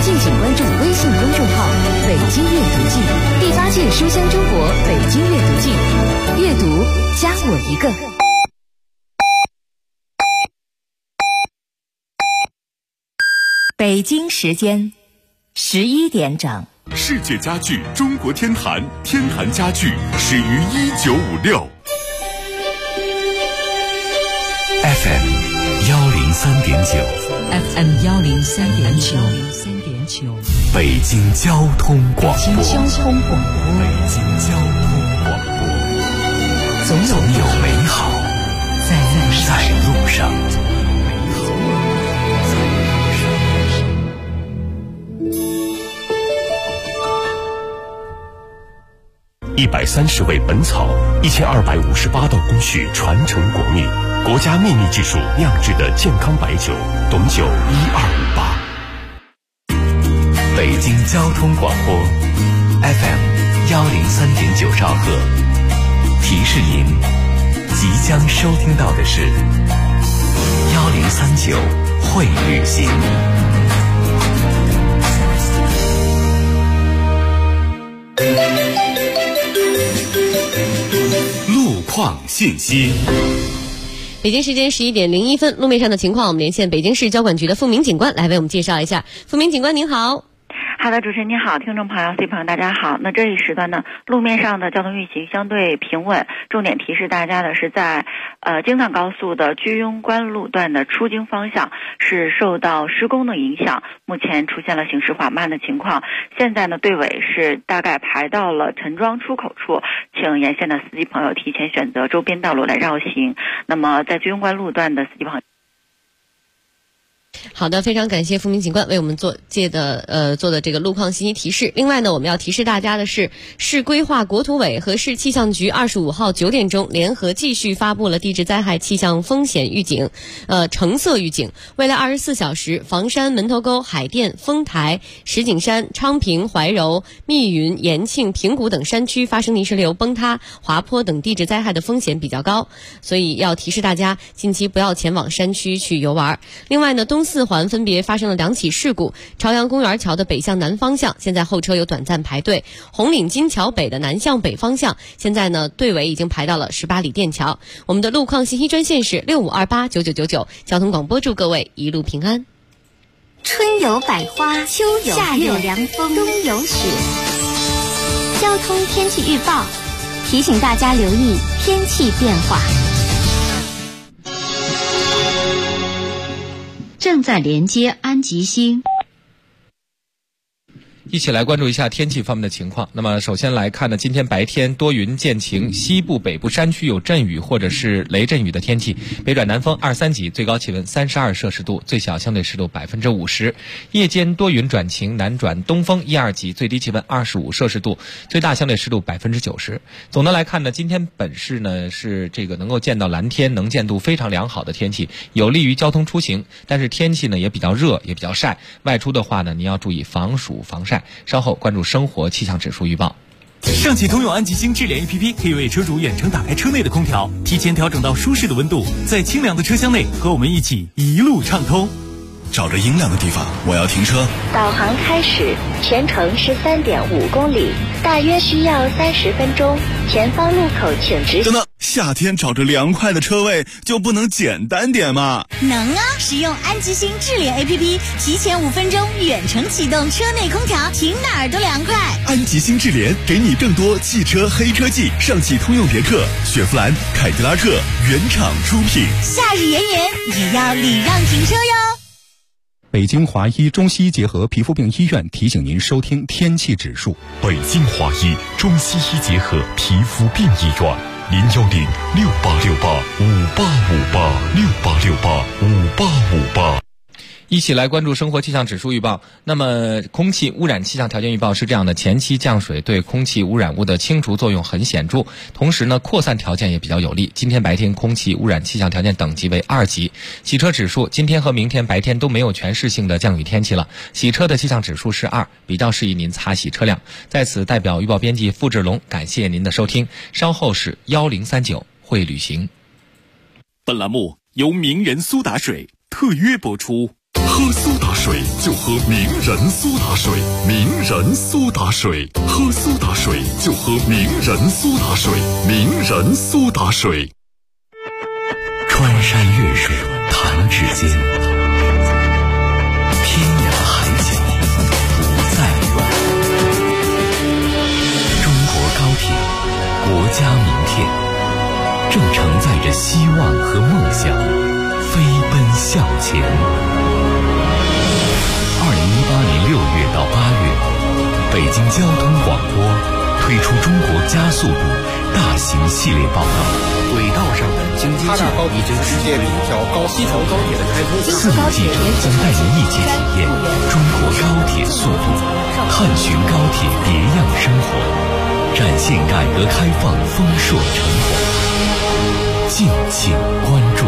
敬请关注微信公众号“北京阅读季”，第8届书香中国北京阅读季，阅读加我一个。北京时间11点整。 世界家具中国天坛，天坛家具始于1956。FM 103.9，FM 103.9， 北京交通广播， 北京交通广播，总有美好在路上。 130味本草，1258道工序传承国秘，国家秘密技术酿制的健康白酒，董酒1258。 北京交通广播 FM 103.9兆赫，提示您即将收听到的是1039会旅行。 路况信息。 北京时间11点01分，路面上的情况，我们连线北京市交管局的付明警官来为我们介绍一下。付明警官您好。 好的，主持人您好，听众朋友 C 朋友大家好。那这一时段呢，路面上的交通运行相对平稳，重点提示大家的是在京藏高速的居庸关路段的出京方向是受到施工的影响，目前出现了行驶缓慢的情况。现在呢，队尾是大概排到了陈庄出口处，请沿线的司机朋友提前选择周边道路来绕行。那么在居庸关路段的司机朋友， 好的，非常感谢付明警官为我们做的这个路况信息提示。另外呢，我们要提示大家的是，市规划国土委和市气象局25号9点钟联合继续发布了地质灾害气象风险预警，橙色预警。未来24小时，房山、门头沟、海淀、丰台、石景山、昌平、怀柔、密云、延庆、平谷等山区发生泥石流、崩塌、滑坡等地质灾害的风险比较高，所以要提示大家近期不要前往山区去游玩。另外呢，东四环分别发生了2起事故，朝阳公园桥的北向南方向现在后车有短暂排队，红岭金桥北的南向北方向现在呢队尾已经排到了18里店桥。我们的路况信息专线是65289999，交通广播祝各位一路平安。 春有百花，秋有夏有凉风，冬有雪。交通天气预报提醒大家留意天气变化。 正在连接安吉星。 一起来关注一下天气方面的情况。那么首先来看呢，今天白天多云见晴，西部北部山区有阵雨或者是雷阵雨的天气，北转南风2、3级，最高气温32摄氏度，最小相对湿度50%。夜间多云转晴，南转东风1、2级，最低气温25摄氏度，最大相对湿度90%。总的来看呢，今天本市呢是这个能够见到蓝天，能见度非常良好的天气，有利于交通出行。但是天气呢也比较热，也比较晒，外出的话呢，你要注意防暑防晒。稍后关注生活气象指数预报。 上汽通用安吉星智联 APP 可以为车主远程打开车内的空调，提前调整到舒适的温度，在清凉的车厢内和我们一起一路畅通。 找着阴凉的地方，我要停车。 导航开始，全程13.5公里，大约需要30分钟。前方路口请直行。 等等，夏天找着凉快的车位就不能简单点吗？ 能啊！使用安吉星智联 APP， 提前5分钟远程启动车内空调，停哪儿都凉快。 安吉星智联给你更多汽车黑科技，上汽通用别克、雪佛兰、凯迪拉克原厂出品。 夏日炎炎也要礼让停车哟。 北京华医中西医结合皮肤病医院提醒您收听天气指数。 北京华医中西医结合皮肤病医院，010-6868-5858，6868-5858。 一起来关注生活气象指数预报。那么空气污染气象条件预报是这样的，前期降水对空气污染物的清除作用很显著，同时呢扩散条件也比较有利。今天白天空气污染气象条件等级为2级。洗车指数今天和明天白天都没有全市性的降雨天气了，洗车的气象指数是2，比较适宜您擦洗车辆。在此代表预报编辑付志龙感谢您的收听，稍后是1039会旅行。 本栏目由名人苏打水特约播出。喝苏打水就喝名人苏打水，名人苏打水，喝苏打水就喝名人苏打水，名人苏打水。 穿山越水弹指间，天涯海角不再远。中国高铁，国家明天，正承载着希望和梦想，飞奔向前。2018年6月到8月，北京交通广播推出中国加速度大型系列报道。轨道上的京津冀已经世界第一条西层高铁的开通。4名记者将带您一起体验中国高铁速度，探寻高铁别样生活，展现改革开放丰硕成果。敬请关注。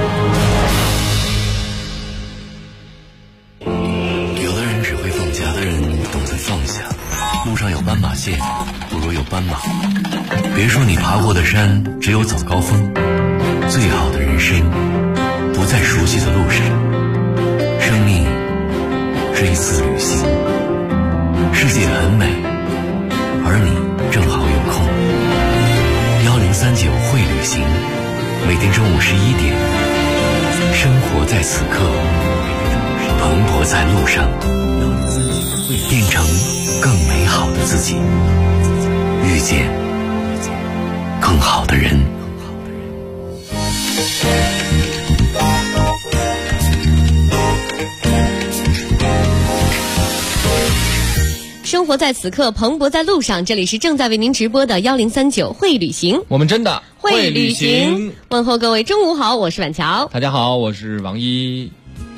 有的人只会放假，有的人懂得放下。路上有斑马线，不如有斑马。别说你爬过的山只有早高峰，最好的人生不在熟悉的路上。生命是一次旅行，世界很美，而你正好有空。1039会旅行，每天中午11点，生活在此刻，蓬勃在路上，变成更美好的自己，遇见更好的人。 生活在此刻，蓬勃在路上。这里是正在为您直播的1039会旅行， 我们真的会旅行。 问候各位中午好，我是婉乔。 大家好，我是王一。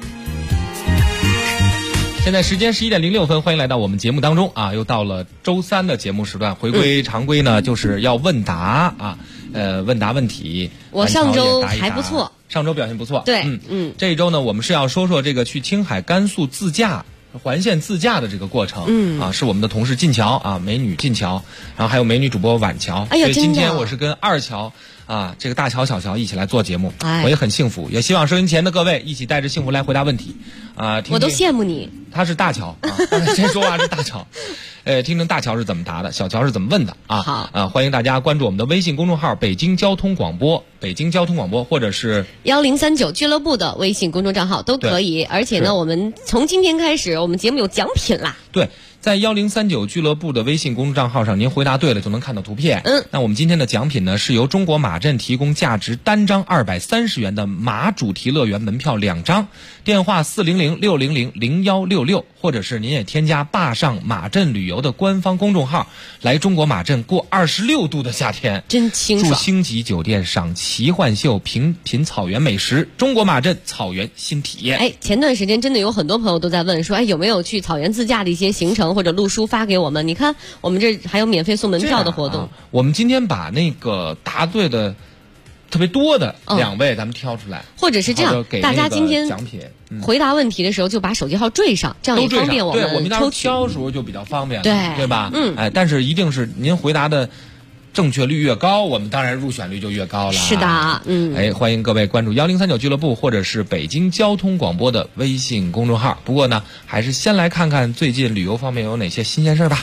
现在时间11点06分，欢迎来到我们节目当中啊！又到了周三的节目时段，回归常规呢，就是要问答啊，问答问题。 我上周还不错， 上周表现不错。 对， 这一周呢，我们是要说说这个去青海、甘肃自驾。环线自驾的这个过程，是我们的同事晋桥啊，美女晋桥，然后还有美女主播婉乔。 哎呀， 所以今天我是跟二乔啊，这个大乔、小乔一起来做节目， 哎， 我也很幸福，也希望收音前的各位一起带着幸福来回答问题啊。 我都羡慕你。 他是大乔啊，先说话是大乔，听听大乔是怎么答的，小乔是怎么问的啊？ 好啊，欢迎大家关注我们的微信公众号北京交通广播，北京交通广播，或者是 1039俱乐部的微信公众账号都可以。而且呢，我们从今天开始，我们节目有奖品啦。 对。在1039俱乐部的微信公众账号上，您回答对了就能看到图片。那我们今天的奖品呢，是由中国马镇提供价值单张230元的马主题乐园门票2张，电话400-600-0166，或者是您也添加坝上马镇旅游的官方公众号，来中国马镇过26度的夏天， 真清爽。 住星级酒店，赏奇幻秀，品草原美食，中国马镇草原新体验。 哎，前段时间真的有很多朋友都在问说，哎，有没有去草原自驾的一些行程或者路书发给我们？你看，我们这还有免费送门票的活动。 我们今天把那个答对的特别多的2位咱们挑出来， 或者是这样，大家今天奖品回答问题的时候就把手机号缀上，这样也方便我们抽取。 对，我们当时挑的时候就比较方便了，对吧？ 哎， 但是一定是您回答的正确率越高，我们当然入选率就越高了。 是的， 哎，欢迎各位关注1039俱乐部或者是北京交通广播的微信公众号。不过呢，还是先来看看最近旅游方面有哪些新鲜事吧。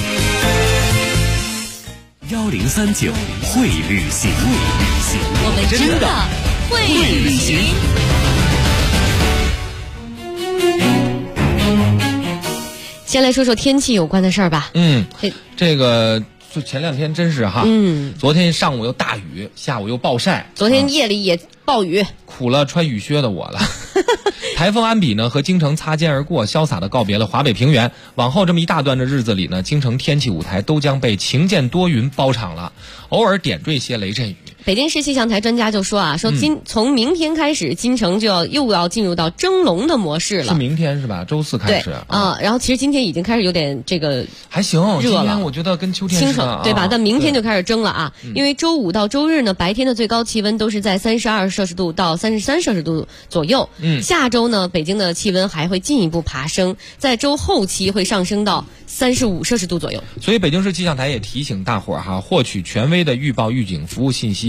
1039会旅行， 我们真的会旅行。 先来说说天气有关的事儿吧。 这个就前2天真是哈，昨天上午又大雨，下午又暴晒， 昨天夜里也暴雨， 苦了穿雨靴的我了。台风安比呢和京城擦肩而过，潇洒地告别了华北平原。往后这么一大段的日子里呢，京城天气舞台都将被晴间多云包场了，偶尔点缀些雷阵雨。 北京市气象台专家就说啊，说从明天开始，京城又要进入到蒸笼的模式了。 是明天是吧？周4开始啊。然后其实今天已经开始有点这个还行热了，今天我觉得跟秋天清爽，对吧？但明天就开始蒸了啊，因为周5到周日呢，白天的最高气温都是在32摄氏度到33摄氏度左右。下周呢，北京的气温还会进一步爬升，在周后期会上升到35摄氏度左右。 所以北京市气象台也提醒大伙儿哈，获取权威的预报预警服务信息，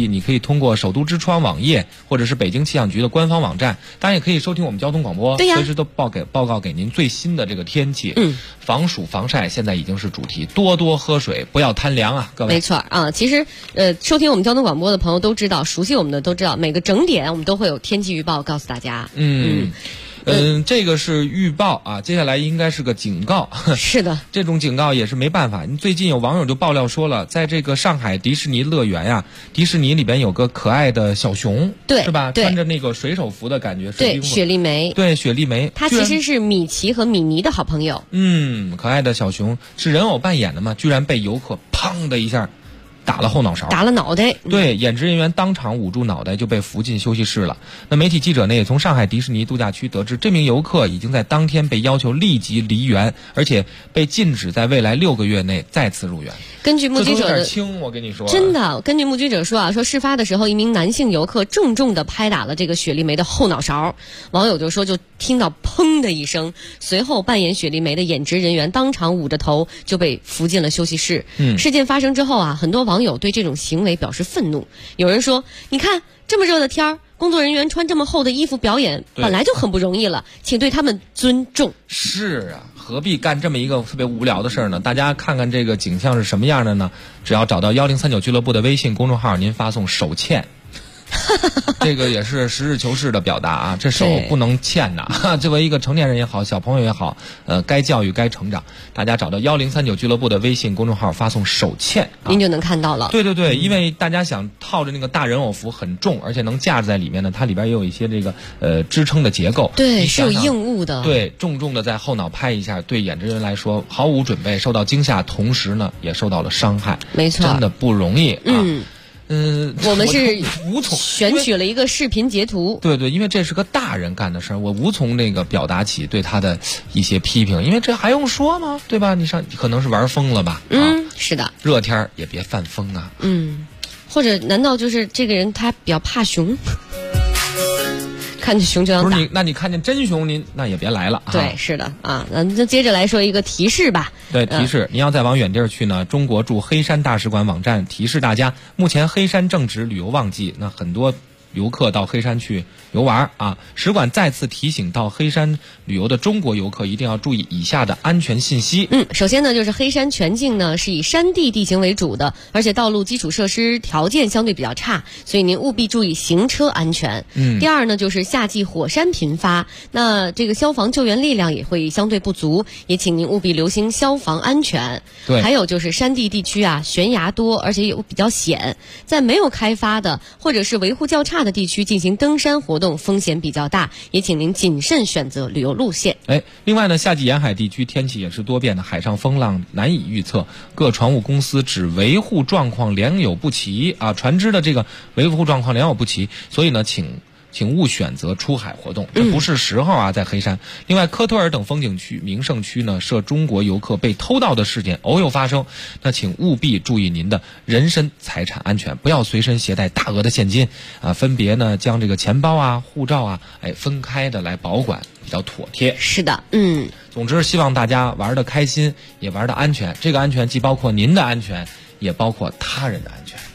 题，你可以通过首都之窗网页或者是北京气象局的官方网站，当然也可以收听我们交通广播， 对呀， 随时都报告给您最新的这个天气。防暑防晒现在已经是主题，多多喝水，不要贪凉啊，各位。 没错啊，其实收听我们交通广播的朋友都知道，熟悉我们的都知道，每个整点我们都会有天气预报告诉大家。 这个是预报啊，接下来应该是个警告。 是的， 这种警告也是没办法。最近有网友就爆料说了，在这个上海迪士尼乐园呀，迪士尼里边有个可爱的小熊， 对， 是吧？ 对， 穿着那个水手服的感觉， 对，雪莉梅， 对，雪莉梅， 她其实是米奇和米妮的好朋友。 可爱的小熊是人偶扮演的嘛，居然被游客砰的一下打了后脑勺， 打了脑袋。 对，演职人员当场捂住脑袋就被扶进休息室了。那媒体记者呢也从上海迪士尼度假区得知，这名游客已经在当天被要求立即离园，而且被禁止在未来6个月内再次入园。 根据目击者的， 有点轻，我跟你说， 真的，根据目击者说啊，说事发的时候，一名男性游客重重的拍打了这个雪莉梅的后脑勺。网友就说，就听到砰的一声，随后扮演雪莉梅的演职人员当场捂着头就被扶进了休息室。事件发生之后啊，很多网友对这种行为表示愤怒。有人说，你看这么热的天儿，工作人员穿这么厚的衣服表演本来就很不容易了，请对他们尊重。 是啊，何必干这么一个特别无聊的事儿呢？大家看看这个景象是什么样的呢？只要找到1039俱乐部的微信公众号，您发送手欠。这个也是实事求是的表达啊，这手不能欠呐。作为一个成年人也好，小朋友也好，该教育该成长。大家找到1039俱乐部的微信公众号，发送手欠， 您就能看到了。 对，因为大家想套着那个大人偶服很重，而且能架在里面呢，它里边也有一些这个支撑的结构。 对，是有硬物的。 对，重重的在后脑拍一下，对演职人来说毫无准备，受到惊吓，同时呢也受到了伤害。 没错， 真的不容易啊。 我们是无从选取了一个视频截图。 对，因为这是个大人干的事儿，我无从那个表达起对他的一些批评，因为这还用说吗？对吧？你可能是玩疯了吧？ 是的。 热天也别犯疯啊。 或者难道就是这个人他比较怕熊？看见熊就想打。 不是那你看见真熊，您那也别来了。 对，是的啊。那就接着来说一个提示吧。 对，提示，您要再往远地儿去呢，中国驻黑山大使馆网站提示大家，目前黑山正值旅游旺季，那很多游客到黑山去游玩啊。使馆再次提醒到黑山旅游的中国游客一定要注意以下的安全信息。 首先呢，就是黑山全境呢是以山地地形为主的，而且道路基础设施条件相对比较差，所以您务必注意行车安全。第二呢，就是夏季火山频发，那这个消防救援力量也会相对不足，也请您务必留心消防安全。 对， 还有就是山地地区啊，悬崖多，而且也比较险，在没有开发的或者是维护较差的地区进行登山活动风险比较大，也请您谨慎选择旅游路线。 另外呢，夏季沿海地区天气也是多变的，海上风浪难以预测，各船务公司指维护状况良莠不齐啊，船只的这个维护状况良莠不齐，所以呢，请勿选择出海活动，这不是时候啊，在黑山。另外，科托尔等风景区、名胜区呢，涉中国游客被偷盗的事件偶有发生，那请务必注意您的人身财产安全，不要随身携带大额的现金啊，分别呢将这个钱包啊、护照啊，分开的来保管，比较妥帖。 是的， 总之，希望大家玩得开心，也玩得安全。这个安全既包括您的安全，也包括他人的安全。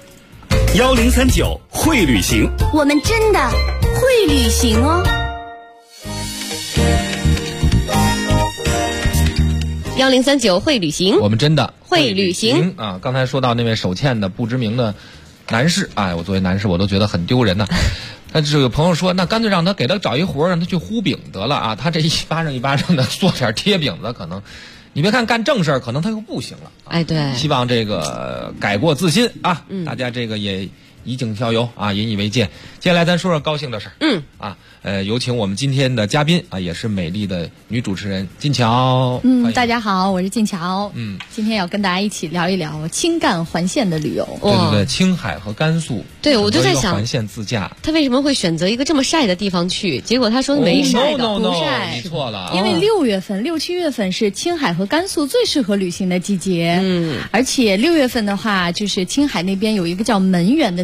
1039会旅行， 我们真的会旅行哦。 1039会旅行， 我们真的会旅行啊！刚才说到那位手欠的不知名的男士，我作为男士我都觉得很丢人呐。那这个朋友说，那干脆让他给他找一活，让他去烀饼得了啊！他这一巴掌一巴掌的做点贴饼子，可能你别看干正事儿，可能他又不行了。 对， 希望这个改过自新啊！大家这个也以儆效尤啊，引以为戒。接下来咱说说高兴的事儿。有请我们今天的嘉宾啊，也是美丽的女主持人金乔。 大家好，我是金乔。今天要跟大家一起聊一聊青赣环线的旅游。 对，青海和甘肃。 对，我就在想环线自驾， 他为什么会选择一个这么晒的地方去？结果他说没晒的， 不晒， 你错了。 因为6月份、6、7月份是青海和甘肃最适合旅行的季节。而且6月份的话，就是青海那边有一个叫门源的地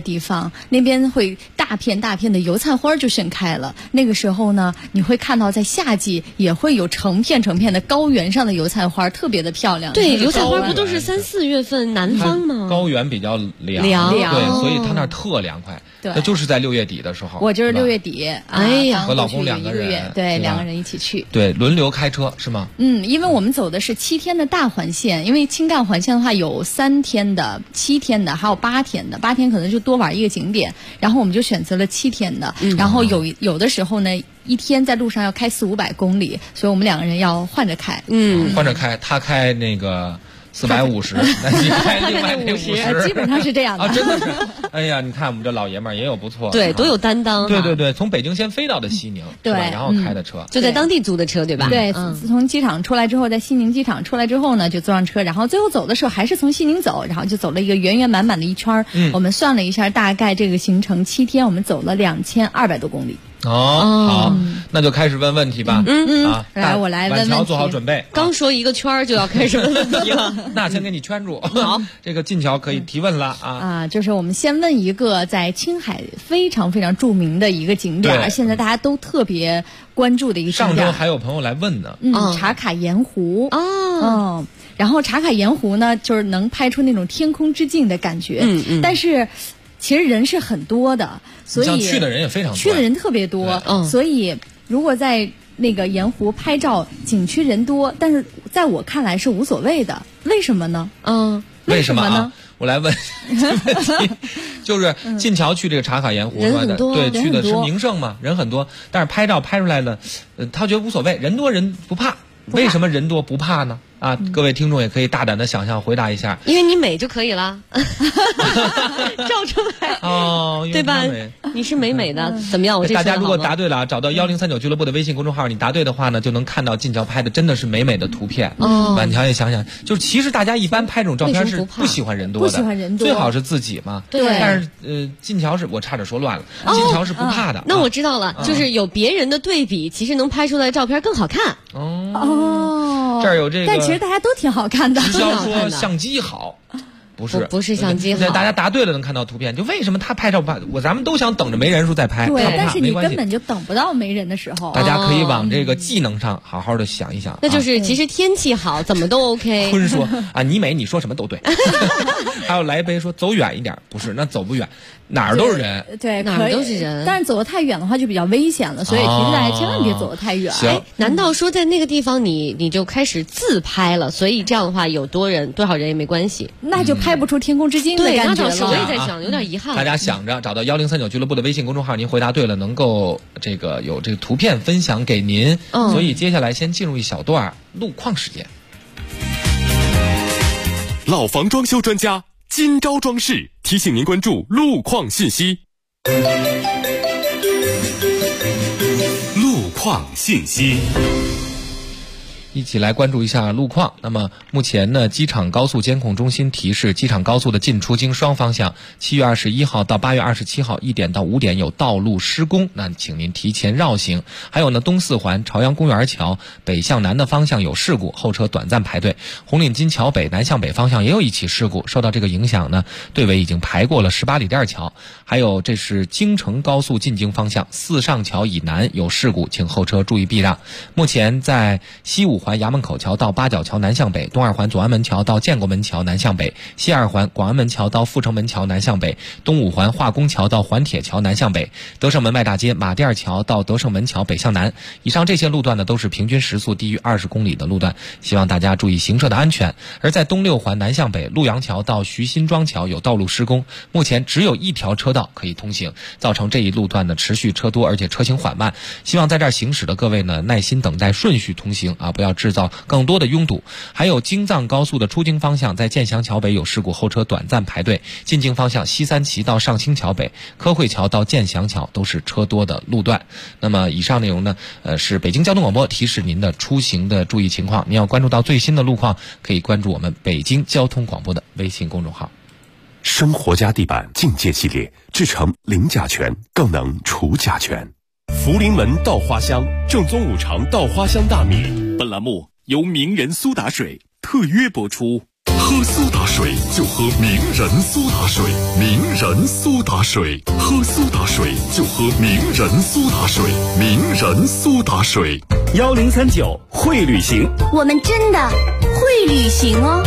地方，那边会大片大片的油菜花就盛开了。那个时候呢，你会看到在夏季也会有成片成片的高原上的油菜花，特别的漂亮。 对，油菜花不都是3、4月份南方吗？ 高原比较凉，对，所以它那儿特凉快。 对， 那就是在6月底的时候。 我就是6月底， 哎呀， 和老公2个人， 对，2个人一起去。 对，轮流开车是吗？ 因为我们走的是7天的大环线，因为青干环线的话有3天的、7天的，还有8天的。8天可能就多玩一个景点，然后我们就选择了7天的。然后有的时候呢，一天在路上要开400-500公里，所以我们2个人要换着开。 换着开，他开那个450，那你开另外那50， 基本上是这样的啊，真的是。哎呀，你看我们这老爷们儿也有不错， 对，多有担当。 对，从北京先飞到的西宁， 对， 然后开的车， 就在当地租的车，对吧？ 对，从机场出来之后，在西宁机场出来之后呢，就坐上车，然后最后走的时候还是从西宁走，然后就走了一个圆圆满满的一圈。我们算了一下，大概这个行程7天，我们走了2200多公里。 好，那就开始问问题吧。 来，我来问问题。 板桥做好准备。 刚说一个圈就要开始问问题了， 那先给你圈住。 好， 这个进桥可以提问了啊。 就是我们先问一个在青海非常非常著名的一个景点，现在大家都特别关注的一个景点。 上周还有朋友来问呢。 茶卡盐湖。然后茶卡盐湖呢，就是能拍出那种天空之镜的感觉。但是其实人是很多的，所以去的人也非常多， 去的人特别多。所以如果在那个盐湖拍照，景区人多，但是在我看来是无所谓的。为什么呢？为什么呢？ 我来问问题，就是进桥去这个茶卡盐湖，对，去的是名胜嘛，人很多，但是拍照拍出来呢，他觉得无所谓，人多人不怕。为什么人多不怕呢？各位听众也可以大胆的想象回答一下。 因为你美就可以了，照出来对吧？你是美的，怎么样？我这大家如果答对了，找到1039俱乐部的微信公众号，你答对的话呢，就能看到进桥拍的真的是美的图片。满桥也想想，就是其实大家一般拍这种照片是不喜欢人多的， 不喜欢人多， 最好是自己嘛。 对。 但是进桥是我差点说乱了，进桥是不怕的。 那我知道了，就是有别人的对比，其实能拍出来的照片更好看。 这儿有这个， 但其实大家都挺好看的。 直销说相机好， 不是相机好。 大家答对了能看到图片，就为什么他拍照咱们都想等着没人数再拍。 对，但是你根本就等不到没人的时候。 大家可以往这个技能上好好的想一想。 那就是其实天气好怎么都 OK。 坤说你美，你说什么都对。还有来一杯说走远一点，不是，那走不远。哪儿都是人， 对， 哪儿都是人， 但是走得太远的话就比较危险了，所以提示大家千万别走得太远。 难道说在那个地方你就开始自拍了？所以这样的话有多少人也没关系， 那就拍不出天空之镜的感觉了。 我也在想，有点遗憾。 大家想着找到1039俱乐部的微信公众号，您回答对了，能够有这个图片分享给您。所以接下来先进入一小段路况时间。 老房装修专家金招装饰提醒您关注路况信息。路况信息。 一起来关注一下路况。那么目前呢，机场高速监控中心提示，机场高速的进出京双方向7月21号到8月27号1点到5点有道路施工，那请您提前绕行。还有呢，东四环朝阳公园桥北向南的方向有事故，后车短暂排队。红领巾桥北南向北方向也有一起事故，受到这个影响呢，队尾已经排过了18里店桥。还有这是京承高速进京方向四上桥以南有事故，请后车注意避让。目前在西五环衙门口桥到八角桥南向北，东二环左安门桥到建国门桥南向北，西二环广安门桥到阜成门桥南向北，东五环化工桥到环铁桥南向北，德胜门外大街马甸桥到德胜门桥北向南。以上这些路段呢，都是平均时速低于20公里的路段，希望大家注意行车的安全。而在东六环南向北，陆阳桥到徐辛庄桥有道路施工，目前只有一条车道可以通行，造成这一路段的持续车多，而且车行缓慢。希望在这儿行驶的各位呢，耐心等待顺序通行不要制造更多的拥堵。还有京藏高速的出京方向，在建祥桥北有事故，后车短暂排队。进京方向西三旗到上清桥北，科汇桥到建祥桥都是车多的路段。那么以上内容呢，是北京交通广播提示您的出行的注意情况。您要关注到最新的路况，可以关注我们北京交通广播的微信公众号。 生活家地板境界系列，制成零甲醛，更能除甲醛。福临门稻花香，正宗五常稻花香大米。 本栏目由名人苏打水特约播出。 喝苏打水就喝名人苏打水，名人苏打水，喝苏打水就喝名人苏打水，名人苏打水。 1039会旅行， 我们真的会旅行哦。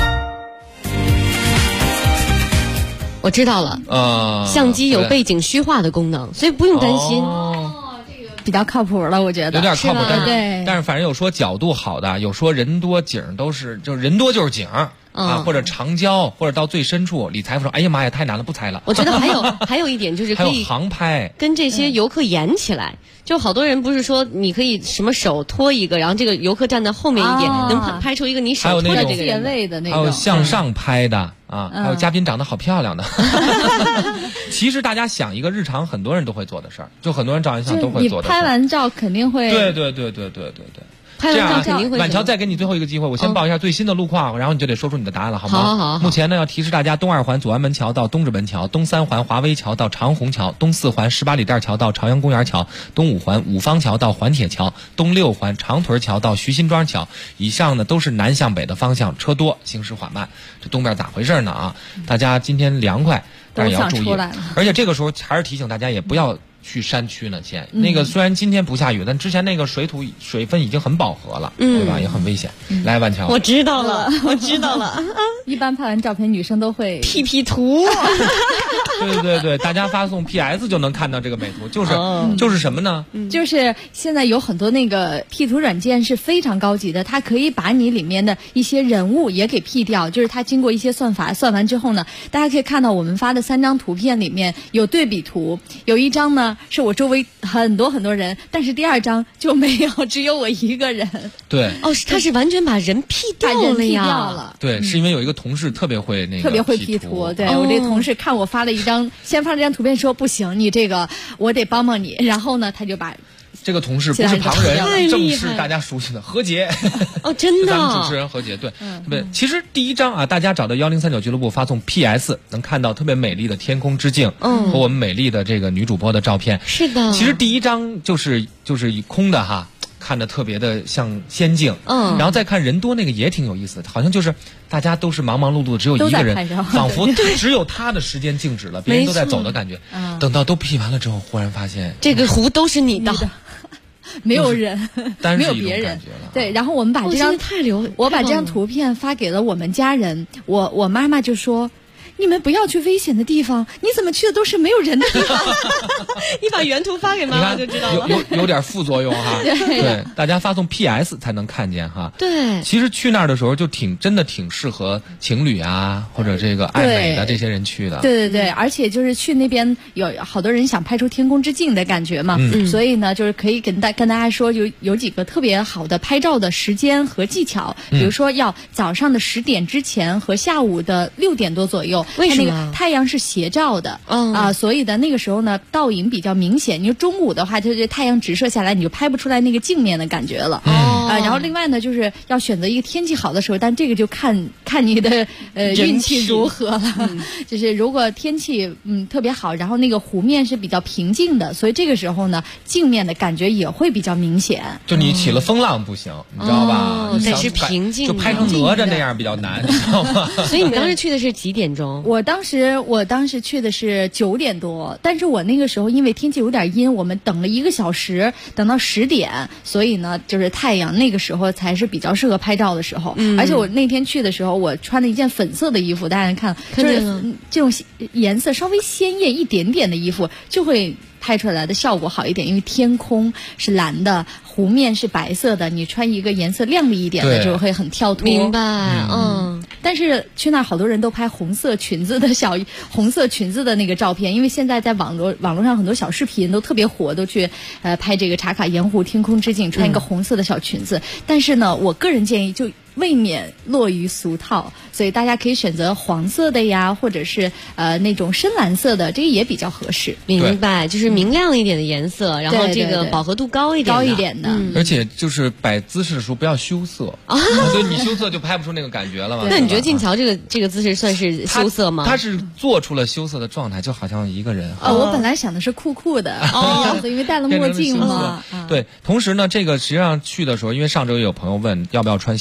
我知道了，相机有背景虚化的功能，所以不用担心。 比较靠谱了，我觉得有点靠谱，但是反正有说角度好的，有说人多景都是，就是人多就是景啊，或者长焦，或者到最深处。李裁缝说：“哎呀妈呀，太难了，不裁了。” 我觉得还有一点就是可以航拍， 跟这些游客演起来。就好多人不是说你可以什么手托一个，然后这个游客站在后面一点，能拍出一个你手托的这个人位的那种， 还有向上拍的啊，还有嘉宾长得好漂亮的。其实大家想一个日常很多人都会做的事儿，就很多人照完相都会做的事儿。 你拍完照肯定会。 对。 拍完照肯定会。 晚桥再给你最后一个机会，我先报一下最新的路况，然后你就得说出你的答案了，好吗？ 好。 目前呢，要提示大家：东2环左安门桥到东直门桥，东3环华威桥到长虹桥，东4环18里店桥到朝阳公园桥，东5环五方桥到环铁桥，东6环长屯桥到徐辛庄桥。以上呢都是南向北的方向，车多，行驶缓慢。这东边咋回事呢啊？大家今天凉快，但是也要注意。而且这个时候还是提醒大家，也不要去山区呢，那个虽然今天不下雨，但之前那个水分已经很饱和了，对吧？也很危险。来，万乔， 我知道了。 一般拍完照片，女生都会 P 图。 对，大家发送 PS 就能看到这个美图，就是什么呢？ 就是现在有很多那个 P 图软件是非常高级的，它可以把你里面的一些人物也给 P 掉，就是它经过一些算法算完之后呢，大家可以看到我们发的3张图片里面有对比图，有一张呢是我周围很多人，但是第2张就没有，只有我一个人。 对， 他是完全把人 P 掉了呀。 对，是因为有一个同事特别会 P 图。对，我这同事看我发了先发了一张图片，说不行，你这个我得帮帮你。然后呢，他就把这个同事不是旁人，正是大家熟悉的何洁。 真的， 咱们主持人何洁。对。其实第1张啊，大家找到1039俱乐部发送 PS， 能看到特别美丽的天空之镜和我们美丽的这个女主播的照片。 是的。 其实第1张就是空的哈。看着特别的像仙境，然后再看人多那个也挺有意思的，好像就是大家都是忙忙碌碌，只有一个人，仿佛只有他的时间静止了，别人都在走的感觉。等到都 P 完了之后，忽然发现这个湖都是你的， 没有人，没有别人。对，然后我们把这张我把这张图片发给了我们家人，我妈妈就说。你们不要去危险的地方，你怎么去的都是没有人的地方？ 你把原图发给妈妈就知道了。 有点副作用哈。对，大家发送 PS 才能看见哈。 对， 其实去那儿的时候就真的挺适合情侣啊，或者这个爱美的这些人去的。 对，而且就是去那边有好多人想拍出天空之镜的感觉嘛，所以呢，就是可以跟大家说有几个特别好的拍照的时间和技巧，比如说要早上的10点之前和下午的6点多左右。 为什么？ 那个太阳是斜照的，所以的那个时候呢，倒影比较明显。你说中午的话，就是太阳直射下来，你就拍不出来那个镜面的感觉了。然后另外呢，就是要选择一个天气好的时候，但这个就看你的运气如何了。就是如果天气特别好，然后那个湖面是比较平静的，所以这个时候呢，镜面的感觉也会比较明显。 就你起了风浪不行，你知道吧？ 但是平静， 就拍成哪吒那样比较难，你知道吗？ 所以你当时去的是几点钟？ 我当时去的是9点多，但是我那个时候因为天气有点阴，我们等了1个小时，等到10点，所以呢，就是太阳那个时候才是比较适合拍照的时候。而且我那天去的时候，我穿了一件粉色的衣服，大家看，就是这种颜色稍微鲜艳一点点的衣服，就会拍出来的效果好一点，因为天空是蓝的，湖面是白色的，你穿一个颜色亮丽一点的就会很跳脱。 明白， 但是去那儿好多人都拍红色裙子的那个照片，因为现在在网络上很多小视频都特别火，都去拍这个茶卡盐湖天空之镜，穿一个红色的小裙子。但是呢，我个人建议就未免落于俗套，所以大家可以选择黄色的呀，或者是那种深蓝色的，这个也比较合适。 明白，就是明亮一点的颜色，然后这个饱和度高一点的。 而且就是摆姿势的时候不要羞涩，所以你羞涩就拍不出那个感觉了嘛。 那你觉得静桥这个姿势算是羞涩吗？ 他是做出了羞涩的状态，就好像一个人。 我本来想的是酷酷的样子，因为戴了墨镜嘛。 对，同时呢，这个实际上去的时候，因为上周也有朋友问要不要穿鞋套。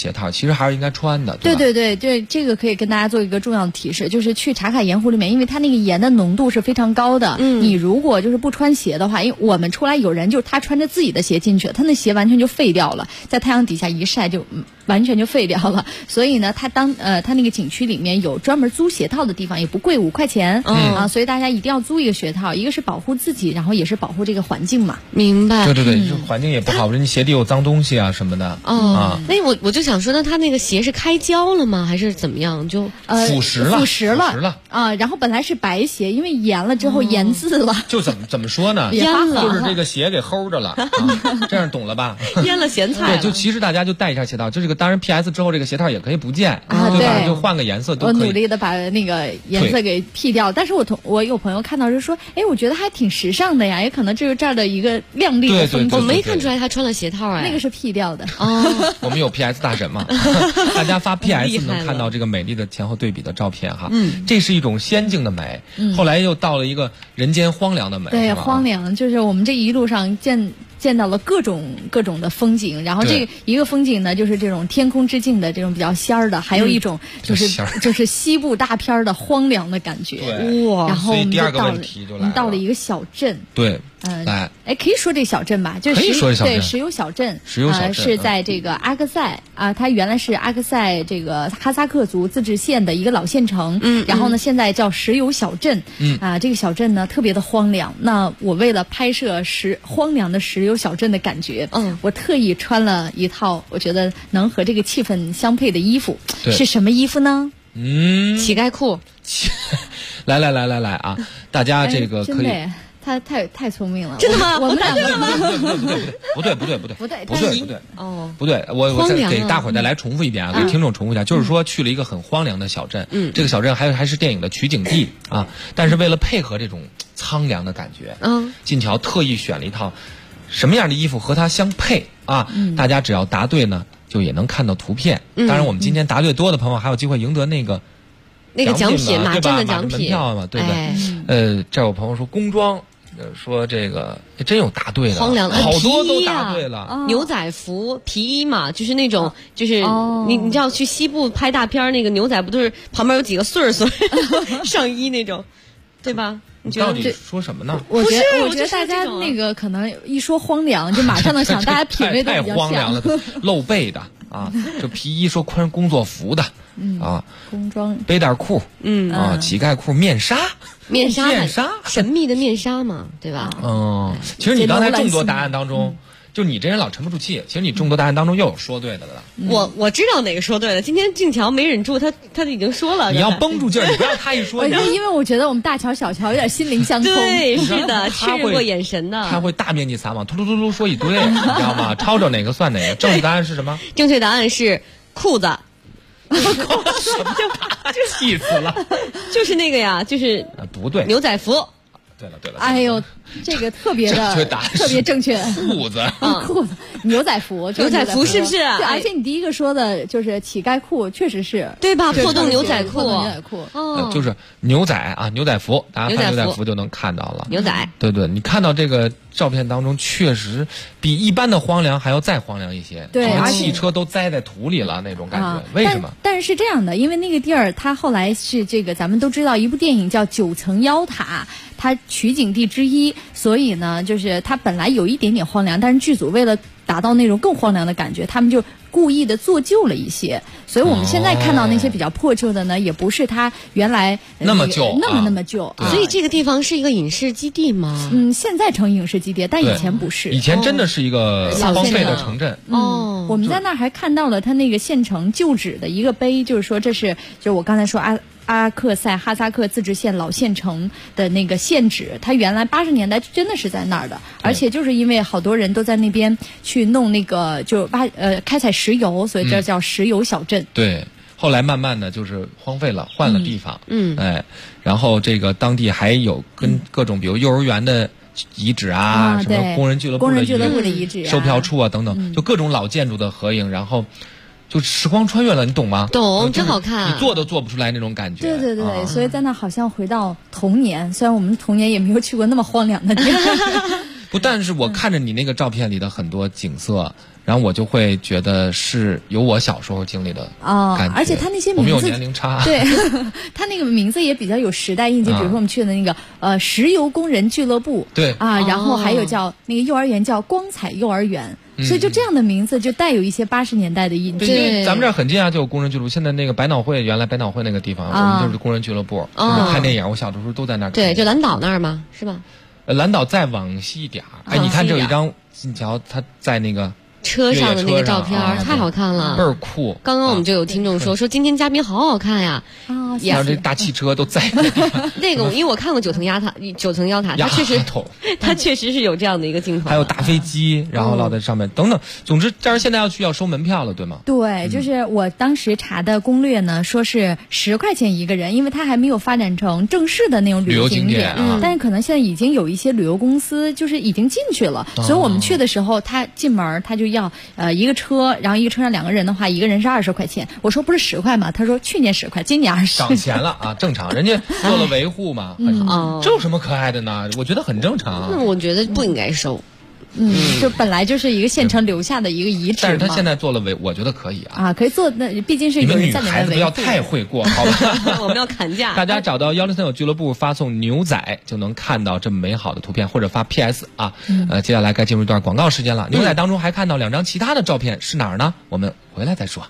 其实还是应该穿的。 对，这个可以跟大家做一个重要的提示，就是去茶卡盐湖里面，因为它那个盐的浓度是非常高的。你如果就是不穿鞋的话，因为我们出来有人就是他穿着自己的鞋进去了，他那鞋完全就废掉了，在太阳底下一晒就完全就废掉了。所以呢，他那个景区里面有专门租鞋套的地方，也不贵，5块钱所以大家一定要租一个鞋套，一个是保护自己，然后也是保护这个环境嘛。 明白。 对，就环境也不好，你鞋底有脏东西啊什么的。 我就想说，那他那个鞋是开胶了吗？还是怎么样？就腐蚀了啊。然后本来是白鞋，因为盐了之后盐渍了。 就怎么说呢？ 淹了， 就是这个鞋给齁着了，这样懂了吧？ 腌了咸菜。 对，就其实大家就带一下鞋套，就这个当然 PS 之后这个鞋套也可以不见对吧？就换个颜色都可以。 我努力的把那个颜色给剃掉，但是我有朋友看到就说，哎，我觉得还挺时尚的呀，也可能这是这儿的一个亮丽的风景。 我没看出来他穿了鞋套那个是 P 掉的。 我们有 PS 大神嘛？大家发 PS 能看到这个美丽的前后对比的照片哈。这是一种仙境的美，后来又到了一个人间荒凉的美。 对，荒凉就是我们这一路上见到了各种的风景，然后这一个风景呢，就是这种天空之境的这种比较仙儿的，还有一种就是西部大片的荒凉的感觉。哇！然后我们第二个问题就来了， 我们到了一个小镇。 对。 来，可以说这小镇吧，就是石油小镇，是在这个阿克塞啊，它原来是阿克塞这个哈萨克族自治县的一个老县城，然后呢，现在叫石油小镇，这个小镇呢特别的荒凉。那我为了拍摄荒凉的石油小镇的感觉，我特意穿了一套我觉得能和这个气氛相配的衣服，是什么衣服呢？ 乞丐裤。 来啊，大家这个可以。 他太聪明了， 真的吗？ 我们两个不对，不对，我再给大伙儿再来重复一遍啊，给听众重复一下，就是说去了一个很荒凉的小镇，这个小镇还是电影的取景地啊，但是为了配合这种苍凉的感觉，金桥特意选了一套什么样的衣服和它相配啊？大家只要答对呢，就也能看到图片。当然，我们今天答对多的朋友还有机会赢得那个奖品，马镇的奖品， 门票嘛，对不对？这有朋友说工装。说这个真有答对的， 荒凉的好多都答对了。 牛仔服、皮衣嘛，就是那种，就是你知道去西部拍大片那个牛仔不都是旁边有几个穗儿上衣那种，对吧？ 你到底说什么呢？ 我觉得大家那个可能一说荒凉，就马上能想大家品味都比较像。 太荒凉了，露背的啊，这皮衣说穿工作服的啊， 工装背带裤，乞丐裤，面纱， 神秘的面纱嘛，对吧？ 其实你刚才众多答案当中。就你这人老沉不住气，其实你众多答案当中又有说对的了。 我知道哪个说对了，今天静桥没忍住，他已经说了。 你要绷住劲儿，你不要他一说。 因为我觉得我们大乔小乔有点心灵相通。 对，是的，确认过眼神的。 他会大面积撒网，突突突突说一堆，你知道吗？抄着哪个算哪个。正确答案是什么？ 正确答案是裤子。 什么就气死了？ 就是那个呀，就是不对， 牛仔服。 对了， 哎呦，这个特别正确， 裤子， 牛仔服是不是？ 对， 而且你第一个说的就是乞丐裤，确实是对吧？破洞牛仔裤， 就是牛仔啊，牛仔服，大家看牛仔服就能看到了。 牛仔， 对，你看到这个照片当中，确实比一般的荒凉还要再荒凉一些。 对， 而且汽车都栽在土里了那种感觉。为什么？ 但是这样的，因为那个地儿，它后来是这个，咱们都知道一部电影叫《9层妖塔》。它取景地之一，所以呢，就是它本来有一点点荒凉，但是剧组为了达到那种更荒凉的感觉，他们就故意的做旧了一些。所以我们现在看到那些比较破旧的呢，也不是它原来那么旧， 那么旧。 所以这个地方是一个影视基地吗？ 现在成影视基地，但以前不是。 以前真的是一个荒废的城镇。 我们在那儿还看到了它那个县城旧址的一个碑，就是说这是就我刚才说阿克塞哈萨克自治县老县城的那个县址，它原来80年代真的是在那儿的，而且就是因为好多人都在那边去弄那个就开采石油，所以这叫石油小镇。 对，后来慢慢的就是荒废了，换了地方。然后这个当地还有跟各种比如幼儿园的遗址啊，什么工人俱乐部的遗址、 售票处啊等等，就各种老建筑的合影，然后。就时光穿越了，你懂吗？ 懂，真好看。 你做都做不出来那种感觉。 对，所以在那好像回到童年，虽然我们童年也没有去过那么荒凉的地方。 不，但是我看着你那个照片里的很多景色， 然后我就会觉得是有我小时候经历的感觉。 而且他那些名字我们有年龄差， 对，他那个名字也比较有时代印记。比如说我们去的那个石油工人俱乐部， 对然后还有叫那个幼儿园叫光彩幼儿园。所以就这样的名字就带有一些80年代的印记。 对，咱们这儿很近啊，就有工人俱乐部。现在那个百脑汇，原来百脑汇那个地方，我们就是工人俱乐部。看电影，我小的时候都在那儿看。 对，就蓝岛那儿吗？是吧？ 蓝岛再往西一点。你看这有一张，你瞧他在那个车上的那个照片，太好看了， 倍儿酷。 刚刚我们就有听众说今天嘉宾好好看呀， 然后这大汽车都在那个，因为我看过九层妖塔，它确实是有这样的一个镜头， 还有大飞机，然后落在上面等等。总之，但是现在要收门票了，对吗？ 对，就是我当时查的攻略呢，说是10块钱一个人，因为它还没有发展成正式的那种旅游景点，但是可能现在已经有一些旅游公司就是已经进去了，所以我们去的时候，他进门他就要一个车，然后一个车上2个人的话，一个人是20块钱。我说不是10块吗？他说去年10块，今年20。 涨钱了啊，正常，人家做了维护嘛，这有什么可爱的呢？我觉得很正常。 那我觉得不应该收。 就本来就是一个县城留下的一个遗址嘛。 但是他现在做了我觉得可以啊。 可以做，那毕竟是有人在里面维护。 你们女孩子不要太会过，好吧？ 我们要砍价。 大家找到163俱乐部，发送牛仔就能看到这么美好的图片，或者发 PS 啊。接下来该进入一段广告时间了。牛仔当中还看到2张其他的照片，是哪儿呢？我们回来再说。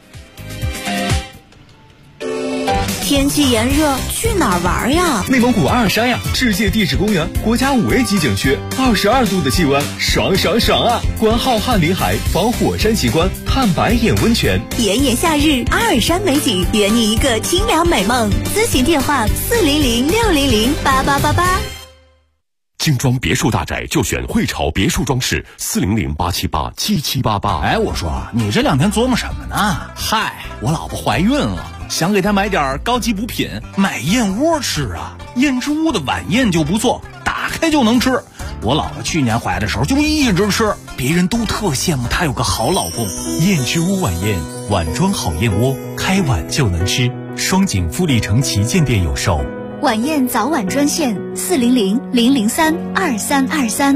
天气炎热，去哪儿玩呀？ 内蒙古阿尔山呀，世界地质公园，国家5A级景区，22度的气温，爽爽爽啊！观浩瀚林海，访火山奇观，探白眼温泉。 炎炎夏日，阿尔山美景，圆你一个清凉美梦。咨询电话400-600-8888。 精装别墅大宅就选汇潮别墅装饰，400-878-7788。 哎，我说你这2天琢磨什么呢？嗨，我老婆怀孕了。想给她买点高级补品，买燕窝吃啊！燕之屋的晚宴就不错，打开就能吃。我老婆去年怀的时候就一直吃，别人都特羡慕她有个好老公。 燕之屋晚宴，碗装好燕窝，开碗就能吃。双井富力城旗舰店有售。 晚宴早晚专线400-003-2323。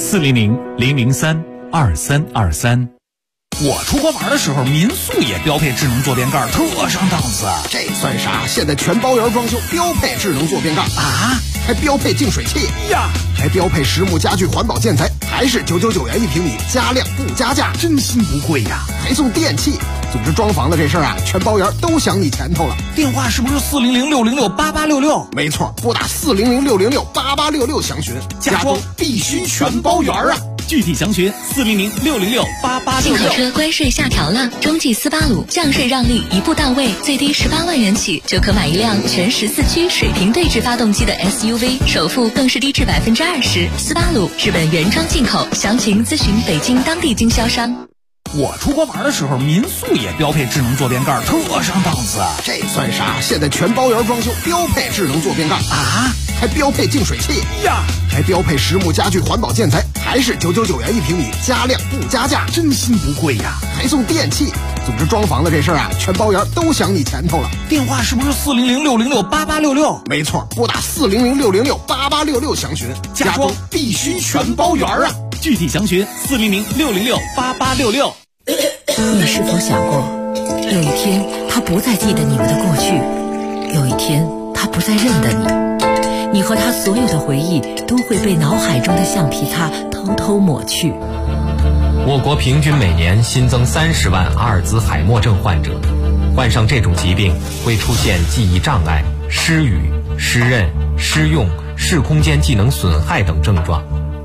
400-003-2323。 我出国玩的时候，民宿也标配智能坐便盖，特上档次。 这算啥？现在全包圆装修标配智能坐便盖啊， 还标配净水器呀， 还标配实木家具环保建材，还是999元1平米，加量不加价， 真心不贵呀， 还送电器。总之装房的这事儿啊，全包圆都想你前头了。 电话是不是400-606-8866？ 没错，拨打400-606-8866详询， 家装必须全包圆啊！ 具体详询400-606-8866。 进口车关税下调了，中际斯巴鲁降税让利一步到位，最低18万元起就可买一辆全14驱水平对置发动机的 SUV， 首付更是低至20%。斯巴鲁日本原装进口，详情咨询北京当地经销商。 我出国玩的时候，民宿也标配智能坐便盖，特上档次。 这算啥？现在全包圆装修标配智能坐便盖啊， 还标配净水器呀， 还标配实木家具环保建材，还是999元1平米，加量不加价， 真心不贵呀， 还送电器。总之装房的这事儿啊，全包圆都想你前头了。 电话是不是400-606-8866？ 没错，拨打400-606-8866详询， 家装必须全包圆啊！ 具体详询400-606-8866。 你是否想过，有一天他不再记得你们的过去，有一天他不再认得你，你和他所有的回忆都会被脑海中的橡皮擦偷偷抹去。 我国平均每年新增30万阿尔兹海默症患者，患上这种疾病会出现记忆障碍、失语、失认、失用、视空间技能损害等症状。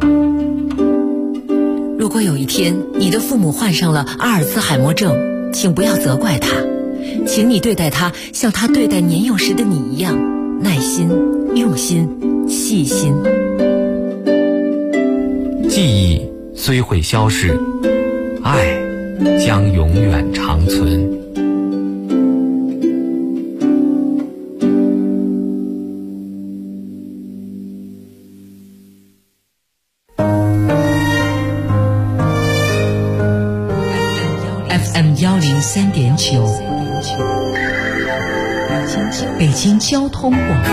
如果有一天你的父母患上了阿尔兹海默症，请不要责怪他，请你对待他像他对待年幼时的你一样，耐心、用心、细心。 记忆虽会消逝，爱将永远长存。 103.9，北京交通广播，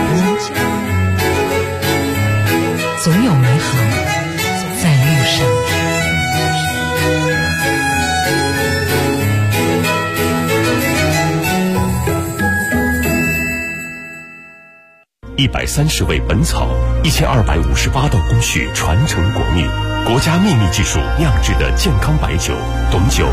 总有美好在路上。 130味本草，1258道工序传承国秘，国家秘密技术酿制的健康白酒，董酒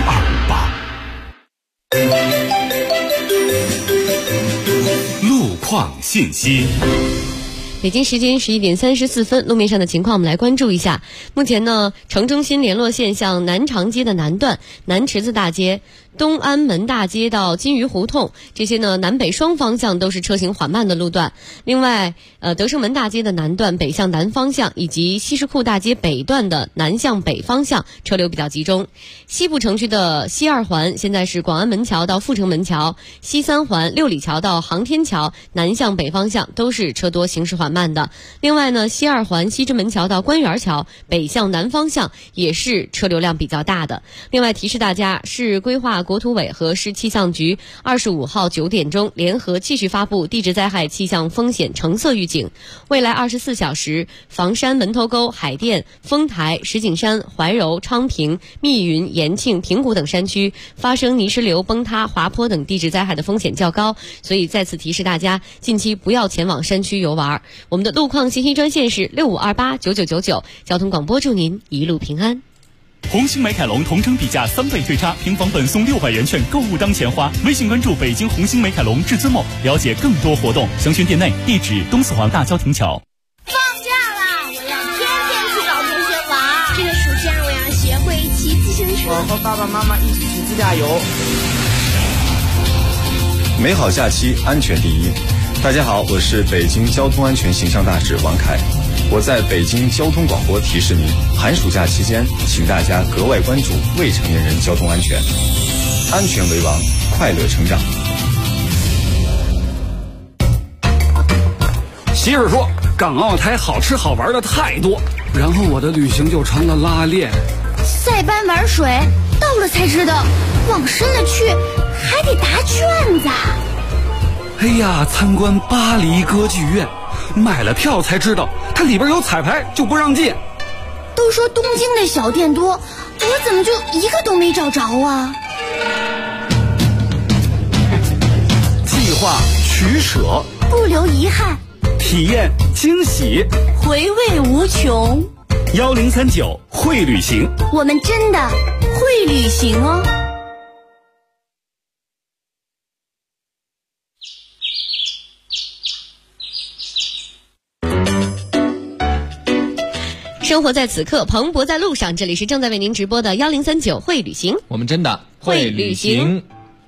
1258。 路况信息。 北京时间11点34分，路面上的情况我们来关注一下。目前呢，城中心联络线向南长街的南段、南池子大街、东安门大街到金鱼胡同，这些呢南北双方向都是车行缓慢的路段。另外，德胜门大街的南段北向南方向，以及西市库大街北段的南向北方向车流比较集中。西部城区的西二环现在是广安门桥到阜成门桥，西三环六里桥到航天桥南向北方向都是车多行驶缓慢的。另外呢，西二环西直门桥到官园桥北向南方向也是车流量比较大的。另外提示大家，市规划国土委和市气象局25号9点钟联合继续发布地质灾害气象风险橙色预警。未来24小时，房山、门头沟、海淀、丰台、石景山、怀柔、昌平、密云、延庆、平谷等山区发生泥石流、崩塌、滑坡等地质灾害的风险较高，所以再次提示大家近期不要前往山区游玩。我们的路况信息专线是65289999，交通广播祝您一路平安。 红星美凯龙同城比价3倍对差，平房本送600元券，购物当钱花。微信关注北京红星美凯龙至尊梦，了解更多活动。详询店内，地址东四环大郊亭桥。 放假啦！我要天天去找同学玩。这个暑假我要学会骑自行车。 我和爸爸妈妈一起去自驾游。 美好假期，安全第一。大家好，我是北京交通安全形象大使王凯。我在北京交通广播提示您，寒暑假期间，请大家格外关注未成年人交通安全，安全为王，快乐成长。 媳妇说，港澳台好吃好玩的太多，然后我的旅行就成了拉练。 塞班玩水，到了才知道，往深了去还得答卷子。 哎呀，参观巴黎歌剧院，买了票才知道它里边有彩排，就不让进。 都说东京的小店多，我怎么就一个都没找着啊？ 计划取舍， 不留遗憾， 体验惊喜， 回味无穷。 1039会旅行， 我们真的会旅行哦。 生活在此刻，蓬勃在路上。这里是正在为您直播的1039会旅行， 我们真的会旅行。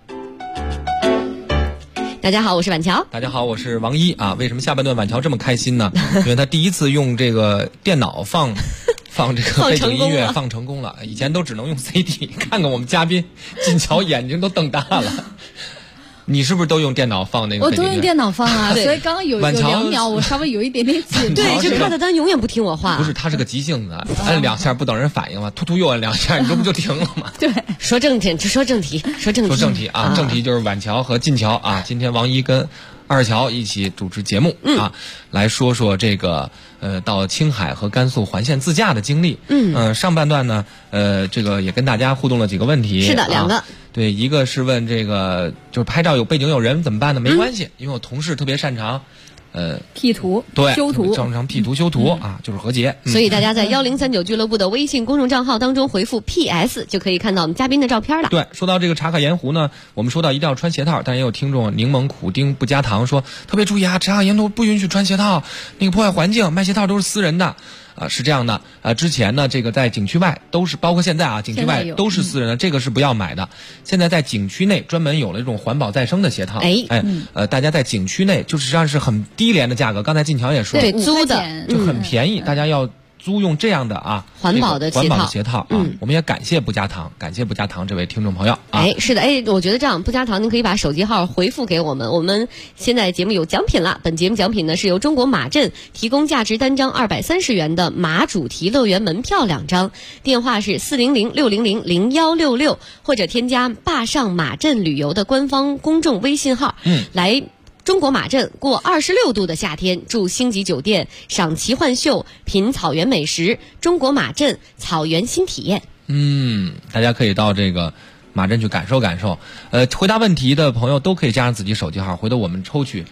大家好，我是婉乔。 大家好，我是王一啊。为什么下半段婉乔这么开心呢？因为他第一次用这个电脑放这个背景音乐放成功了，以前都只能用 CD。看看我们嘉宾进桥眼睛都瞪大了。你是不是都用电脑放那个？ 我都用电脑放啊，所以刚刚有2秒我稍微有一点点紧张。 对，这克特丹永远不听我话。 不是，他是个急性子，按2下不等人反应吗？突突又按2下，你这不就停了吗？ 对，说正题啊，正题就是婉乔和晋乔啊。今天王一跟二乔一起主持节目啊，来说说这个到青海和甘肃环线自驾的经历。上半段呢，这个也跟大家互动了几个问题。 是的，2个。 对，一个是问这个，就是拍照有背景有人怎么办呢？没关系，因为我同事特别擅长 P 图， 对， 修图， 擅长 P 图修图啊，就是何洁。 所以大家在1039俱乐部的微信公众账号当中回复 PS 就可以看到我们嘉宾的照片了。 对，说到这个茶卡盐湖呢，我们说到一定要穿鞋套，但也有听众柠檬苦丁不加糖说特别注意啊，茶卡盐湖不允许穿鞋套，那个破坏环境，卖鞋套都是私人的。是这样的，之前呢，这个在景区外都是，包括现在啊，景区外都是私人的，这个是不要买的。现在在景区内专门有了这种环保再生的鞋套，大家在景区内就实际上是很低廉的价格，刚才晋乔也说， 对，租的就很便宜，大家要租用这样的啊环保的鞋套啊。我们也感谢不加糖这位听众朋友啊。 是的，我觉得这样不加糖，您可以把手机号回复给我们。我们现在节目有奖品了，本节目奖品呢是由中国马镇提供价值单张230元的马主题乐园门票2张，电话是400-600-0166，或者添加坝上马镇旅游的官方公众微信号，来中国马镇过26度的夏天，住星级酒店，赏奇幻秀，品草原美食，中国马镇草原新体验。 大家可以到这个马镇去感受感受。回答问题的朋友都可以加上自己手机号，回头我们抽取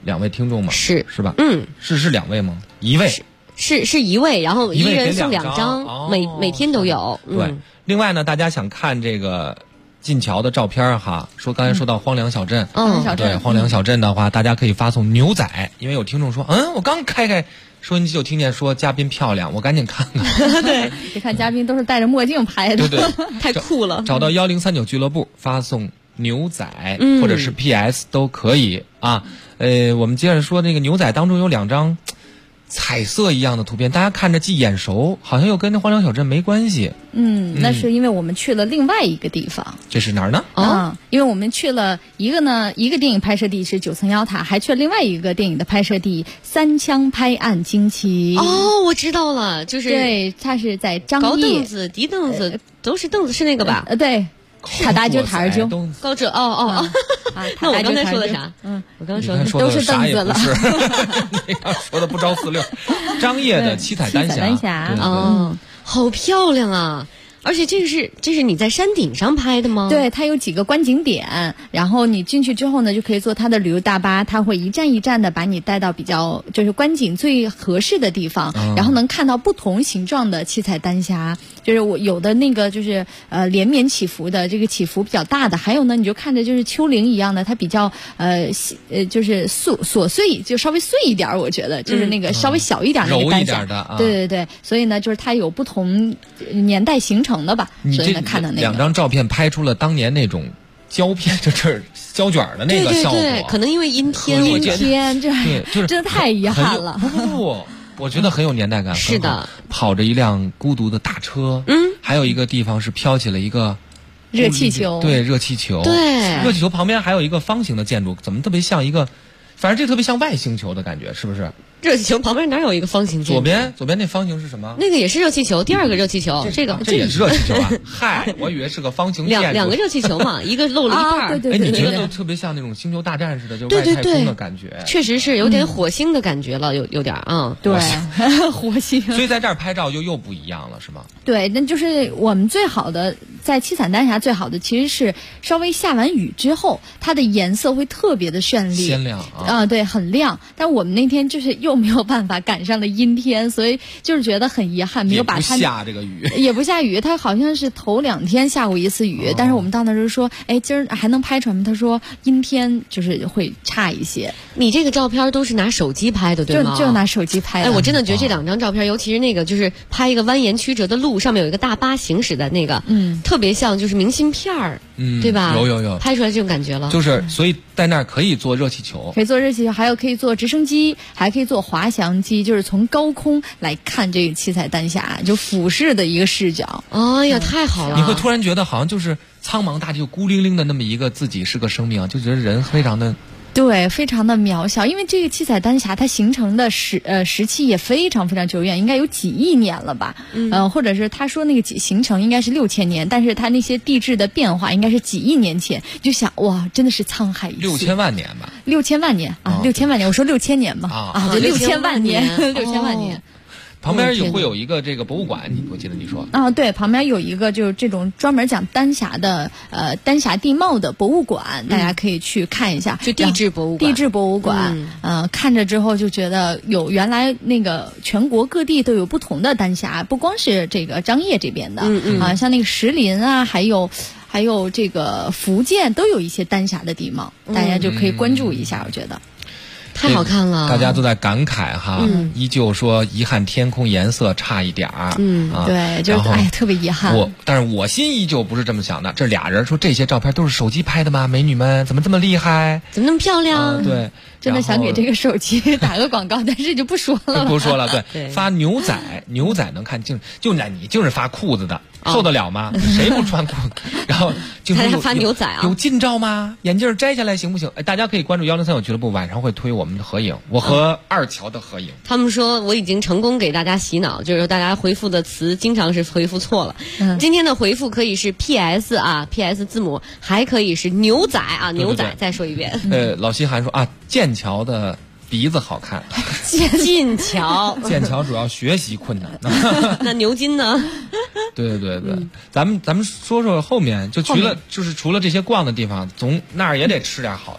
2位听众吗？ 是吧？是2位吗？1位是1位，然后1人送2张，每天都有。 对，另外呢，大家想看这个进桥的照片哈，刚才说到荒凉小镇，对，荒凉小镇的话，大家可以发送牛仔，因为有听众说，我刚开收音机就听见说嘉宾漂亮，我赶紧看看。 对，你看嘉宾都是戴着墨镜拍的， 对， 太酷了。 找到1039俱乐部发送牛仔或者是 PS 都可以啊。我们接着说那个牛仔当中有2张彩色一样的图片，大家看着既眼熟，好像又跟这荒凉小镇没关系。 那是因为我们去了另外一个地方。 这是哪儿呢？ 因为我们去了一个电影拍摄地是9层妖塔，还去了另外一个电影的拍摄地三枪拍案惊奇。 我知道了，就是对，它是在张掖。 高凳子、低凳子都是凳子，是那个吧？ 对。塔大就塔儿就高者那我刚才说的啥？我刚才说的都是凳子了。 你刚说的不着四六。张掖的七彩丹霞， 好漂亮啊！而且这是你在山顶上拍的吗？ 对，它有几个观景点，然后你进去之后呢，就可以坐它的旅游大巴，它会一站一站的把你带到比较就是观景最合适的地方，然后能看到不同形状的七彩丹霞，就是我有的那个就是连绵起伏的，这个起伏比较大的，还有呢你就看着就是丘陵一样的，它比较就是琐碎，就稍微碎一点，我觉得就是那个稍微小一点那个丹霞，对，所以呢就是它有不同年代形成的吧， 你这看到那个 2张照片拍出了当年那种胶片，就是胶卷的那个效果。 对，可能因为阴天， 这真的太遗憾了。 不，我觉得很有年代感。 是的， 跑着一辆孤独的大车，还有一个地方是飘起了一个热气球， 对，热气球， 对， 热气球旁边还有一个方形的建筑，怎么特别像一个，反正这特别像外星球的感觉，是不是？ 热气球旁边哪有一个方形建筑？ 左边那方形是什么？ 那个也是热气球，第2个热气球，这也是热气球啊！嗨，我以为是个方形建筑。 两个热气球嘛，一个漏了一半。 对， 你觉得就特别像那种星球大战似的，就外太空的感觉。 确实是有点火星的感觉了，有点对，火星。 所以在这儿拍照又不一样了，是吗？ 对，那就是我们最好的在七彩丹霞最好的其实是稍微下完雨之后，它的颜色会特别的绚丽、 鲜亮啊， 对，很亮。但我们那天就是又没有办法赶上了阴天，所以就是觉得很遗憾，没有把它下这个雨， 也不下雨。它好像是头2天下过一次雨，但是我们到那时候说，今儿还能拍出来吗？他说阴天就是会差一些。 你这个照片都是拿手机拍的，对吗？ 就拿手机拍的。 我真的觉得这2张照片，尤其是那个就是拍一个蜿蜒曲折的路，上面有一个大巴行驶的那个，特别像就是明信片儿，对吧？ 有拍出来这种感觉了。 就是所以在那儿可以坐热气球， 还有可以坐直升机，还可以坐滑翔机，就是从高空来看这个七彩丹霞，就俯视的一个视角。 哎呀，太好了！ 你会突然觉得好像就是苍茫大地，就孤零零的那么一个自己是个生命，就觉得人非常的。 对，非常的渺小，因为这个七彩丹霞它形成的时期也非常非常久远，应该有几亿年了吧？或者是他说那个形成应该是6000年，但是它那些地质的变化应该是几亿年前，就想哇，真的是沧海一粟。 6000万年吧 ？6000万年啊，6000万年，我说6000年吧？就6000万年，6000万年。 旁边也会有一个这个博物馆，我记得你说对，旁边有一个就是这种专门讲丹霞的丹霞地貌的博物馆，大家可以去看一下， 就地质博物馆。 看着之后就觉得有原来那个全国各地都有不同的丹霞，不光是这个张掖这边的，像那个石林啊，还有这个福建都有一些丹霞的地貌，大家就可以关注一下，我觉得。 太好看了， 大家都在感慨哈，依旧说遗憾天空颜色差一点儿， 对，就特别遗憾。 但是我心依旧不是这么想的。这俩人说这些照片都是手机拍的吗？美女们怎么这么厉害？ 怎么那么漂亮？ 对， 真的想给这个手机打个广告，但是就不说了。 不说了，对，发牛仔能看清，你就是发裤子的，受得了吗？谁不穿裤子？然后就说发牛仔啊， 有近照吗？眼镜摘下来行不行？大家可以关注1039俱乐部，晚上会推我们的合影，我和2乔的合影。 他们说我已经成功给大家洗脑，就是大家回复的词经常是回复错了。今天的回复可以是 PS 啊 ，PS 字母，还可以是牛仔啊，牛仔。再说一遍。 老西涵说剑桥的鼻子好看。 剑桥主要学习困难。 那牛津呢？ 对，咱们说说后面，除了这些逛的地方，总那儿也得吃点好的吧？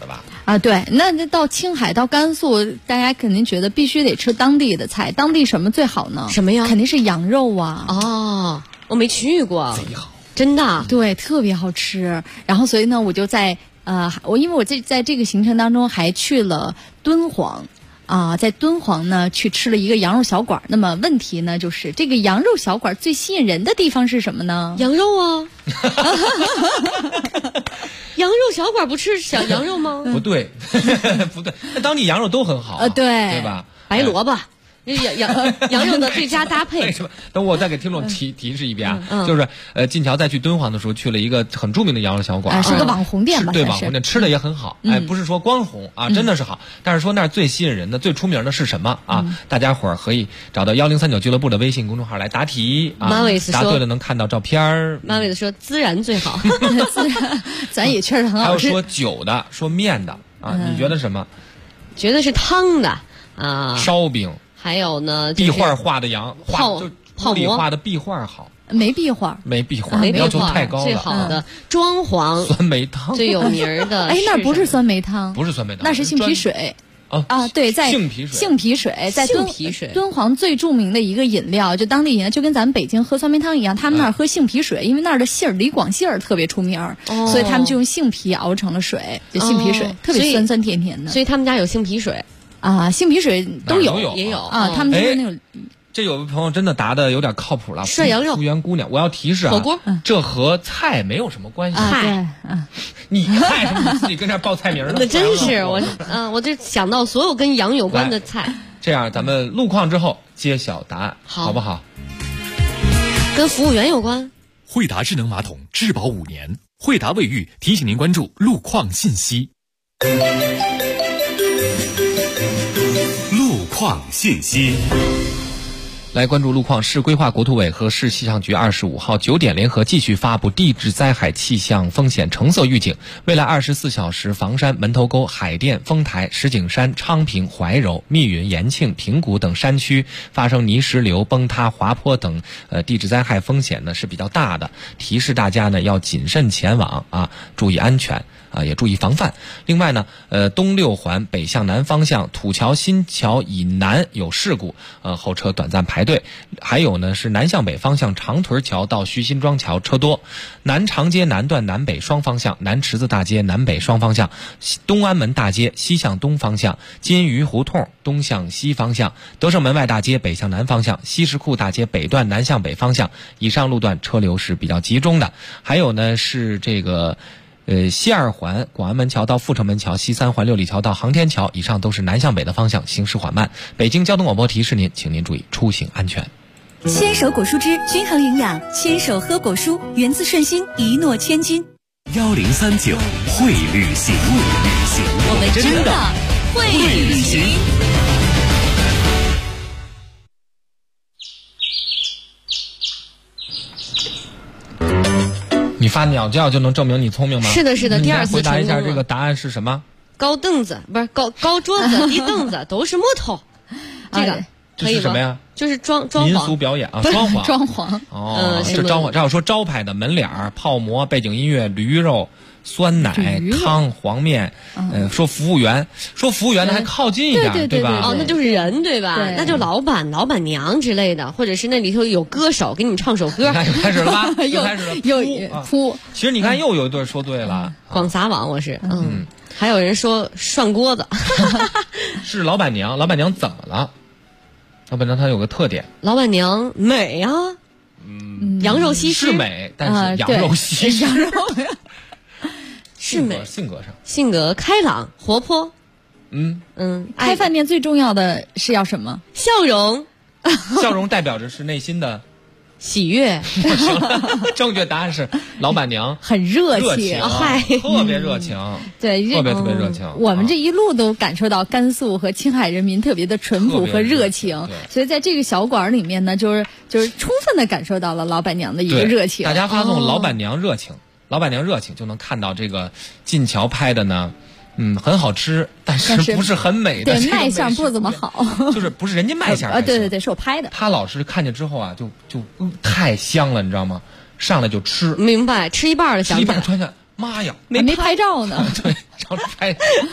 啊，对，那到青海到甘肃，大家肯定觉得必须得吃当地的菜，当地什么最好呢？ 什么呀？ 肯定是羊肉啊。 哦，我没去过， 贼好， 真的， 对，特别好吃。然后所以呢，我就在因为我在这个行程当中还去了敦煌。在敦煌呢去吃了一个羊肉小馆。那么问题呢就是这个羊肉小馆最吸引人的地方是什么呢？ 羊肉啊。羊肉小馆不吃小羊肉吗？ 不对，不对，那当地羊肉都很好，对吧？ 白萝卜。羊肉的最佳搭配。 等我再给听众提示一遍啊，就是进桥再去敦煌的时候去了一个很著名的羊肉小馆， 是个网红店吧？ 对，网红店，吃的也很好。不是说光红啊，真的是好。但是说那儿最吸引人的、最出名的是什么啊？大家伙儿可以找到1039俱乐部的微信公众号来答题啊。答对了能看到照片。 马尾子说孜然最好， 孜然咱也确实很好吃。 还有说酒的，说面的啊，你觉得什么？ 觉得是汤的啊， 烧饼。 还有呢， 壁画画的羊， 泡馍画的壁画好， 没壁画， 要求太高了。 最好的装潢酸梅汤最有名的， 那不是酸梅汤， 不是酸梅汤， 那是杏皮水。对，在杏皮水，在敦煌最著名的一个饮料，就当地饮料，就跟咱们北京喝酸梅汤一样，他们那儿喝杏皮水，因为那儿的杏儿李广杏儿特别出名，所以他们就用杏皮熬成了水，就杏皮水，特别酸酸甜甜的。 所以他们家有杏皮水。 杏皮水都有， 也有啊。他们就是那种， 这有位朋友真的答的有点靠谱了。 涮羊肉， 福源姑娘，我要提示啊， 火锅， 这和菜没有什么关系。你菜什么？你自己跟这报菜名呢？ 那真是我就想到所有跟羊有关的菜。 这样，咱们路况之后揭晓答案，好不好？ 跟服务员有关。 惠达智能马桶质保5年，惠达卫浴提醒您关注路况信息。路况信息， 来关注路况。市规划国土委和市气象局25号9点联合继续发布地质灾害气象风险橙色预警。未来24小时，房山、门头沟、海淀、丰台、石景山、昌平、怀柔、密云、延庆、平谷等山区发生泥石流、崩塌、滑坡等地质灾害风险呢是比较大的，提示大家呢要谨慎前往啊，注意安全。也注意防范。另外呢，东六环北向南方向土桥新桥以南有事故，后车短暂排队。还有呢是南向北方向长屯桥到徐辛庄桥车多。南长街南段南北双方向，南池子大街南北双方向，东安门大街西向东方向，金鱼胡同东向西方向，德胜门外大街北向南方向，西石库大街北段南向北方向，以上路段车流是比较集中的。还有呢是这个西二环广安门桥到阜成门桥，西三环六里桥到航天桥，以上都是南向北的方向，行驶缓慢。北京交通广播提示您，请您注意出行安全。 牵手果蔬汁均衡营养，牵手喝果蔬，源自顺心，一诺千金。 1039会旅行， 我们真的会旅行。 你发鸟叫就能证明你聪明吗？ 是的，是的。第二次回答一下这个答案是什么？ 高凳子不是高桌子、低凳子都是木头。这个这是什么呀？ 就是装潢民俗表演啊，装潢。 是装潢。这要说招牌的门脸儿、泡馍、背景音乐、驴肉、酸奶、汤、黄面。说服务员的还靠近一点，对吧？ 那就是人，对吧？那就老板娘之类的，或者是那里头有歌手给你唱首歌。 开始了吧？又开始了。 又扑。 其实你看，又有一对说对了。 广撒网，我是还有人说涮锅子。 是老板娘怎么了？老板娘她有个特点， 老板娘美啊，羊肉西施是美，但是羊肉西施， 羊肉是美， 性格开朗活泼， 开饭店最重要的是要什么？ 笑容， 笑容代表着是内心的喜悦。 正确答案是老板娘很热情， 特别热情， 对， 特别热情。 我们这一路都感受到甘肃和青海人民特别的淳朴和热情，所以在这个小馆里面呢，就是充分的感受到了老板娘的一个热情。 大家发送老板娘热情，老板娘热情就能看到这个进桥拍的呢。很好吃，但是不是很美的。 对，卖相不怎么好， 就是不是人家卖相。 对，是我拍的。 他老是看见之后啊，就太香了，你知道吗？上来就吃。 明白，吃一半了， 吃一半突然间，妈呀， 没拍照呢。 对，然后拍。